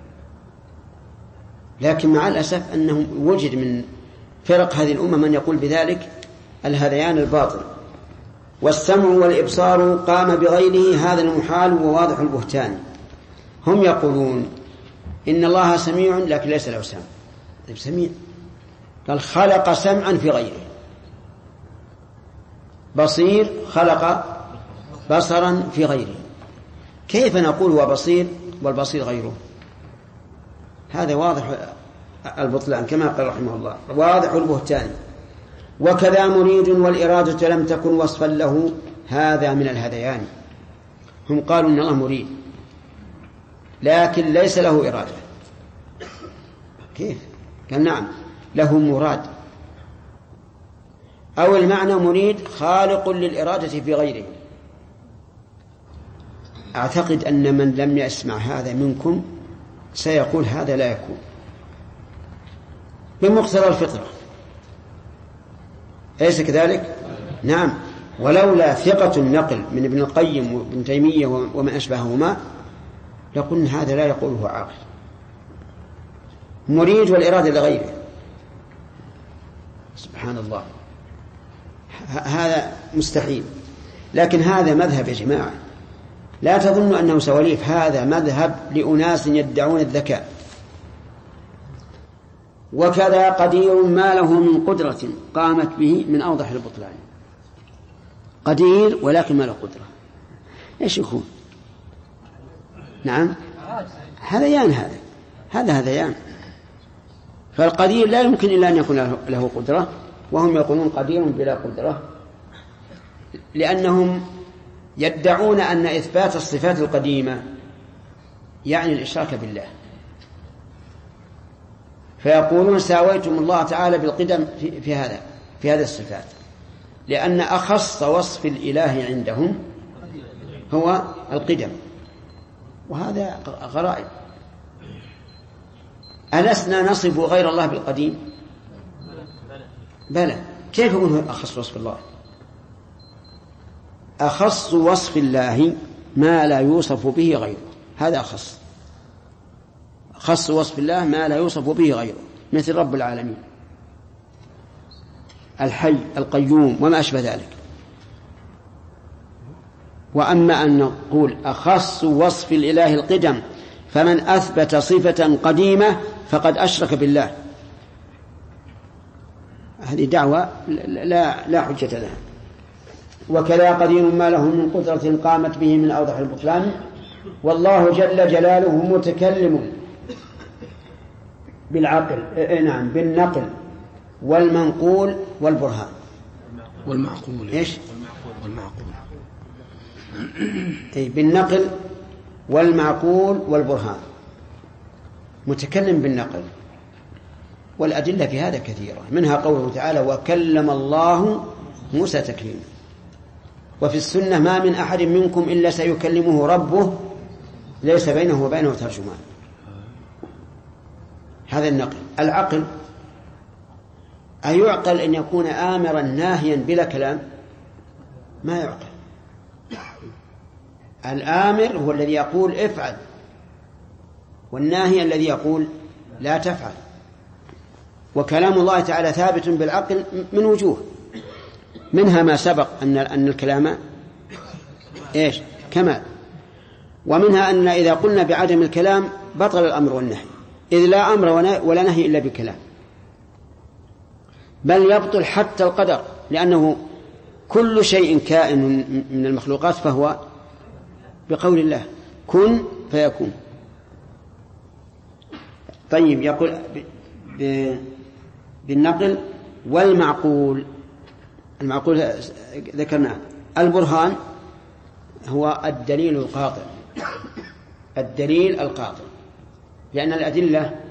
لكن مع الأسف أنه وجد من فرق هذه الأمة من يقول بذلك الهذيان الباطل. والسمع والإبصار قام بغيره هذا المحال وواضح البهتان. هم يقولون إن الله سميع لكن ليس له سمع. طيب سميع قال خلق سمعا في غيره، بصير خلق بصرا في غيره، كيف نقول هو بصير والبصير غيره؟ هذا واضح البطلان كما قال رحمه الله، واضح البهتان. وكذا مريد والإرادة لم تكن وصفا له هذا من الهذيان. هم قالوا إن الله مريد لكن ليس له إرادة. كيف؟ قال نعم له مراد، أو المعنى مريد خالق للإرادة في غيره. أعتقد أن من لم يسمع هذا منكم سيقول هذا لا يكون بمقتضى الفطرة، أليس كذلك؟ نعم. ولولا ثقة النقل من ابن القيم وابن تيمية وما أشبههما لقلنا هذا لا يقوله عاقل. مريد والإرادة لغيره، سبحان الله، هذا مستحيل. لكن هذا مذهب يا جماعة، لا تظن أنه سواليف، هذا مذهب لأناس يدعون الذكاء. وكذا قدير ما له من قدرة قامت به من أوضح البطلان. قدير ولكن ما له قدرة، إيش يكون؟ نعم هذيان، هذا هذيان. فالقدير لا يمكن إلا أن يكون له قدرة، وهم يقولون قدير بلا قدرة، لأنهم يدعون أن إثبات الصفات القديمة يعني الإشراك بالله، فيقولون ساويتم الله تعالى بالقدم في هذه الصفات، لأن أخص وصف الإله عندهم هو القدم، وهذا غرائب. ألسنا نصف غير الله بالقديم؟ بلى. كيف يكون أخص وصف الله؟ أخص وصف الله ما لا يوصف به غيره، هذا أخص وصف الله ما لا يوصف به غيره، مثل رب العالمين الحي القيوم وما أشبه ذلك. وأما أن نقول أخص وصف الإله القدم، فمن أثبت صفة قديمة فقد أشرك بالله، هذه دعوة لا حجة لها. وكذا قدير ما له من قدرة قامت به من أوضح البطلان، والله جل جلاله متكلم بالعقل، نعم بالنقل والمنقول والبرهان. والمعقول إيش؟ والمعقول بالنقل والمعقول والبرهان. متكلم بالنقل، والأدلة في هذا كثيرة، منها قوله تعالى وكلم الله موسى تكليما. وفي السنة ما من أحد منكم إلا سيكلمه ربه ليس بينه وبينه ترجمان. هذا النقل. العقل، أيعقل أن يكون آمرا ناهيا بلا كلام؟ ما يعقل. الآمر هو الذي يقول افعل، والناهي الذي يقول لا تفعل. وكلام الله تعالى ثابت بالعقل من وجوه، منها ما سبق أن الكلام إيش؟ كمال. ومنها أن إذا قلنا بعدم الكلام بطل الأمر والنهي، إذ لا أمر ولا نهي إلا بكلام، بل يبطل حتى القدر، لأنه كل شيء كائن من المخلوقات فهو بقول الله كن فيكون. طيب، يقول بالنقل والمعقول. المعقول ذكرناه. البرهان هو الدليل القاطع، الدليل القاطع، لأن الأدلة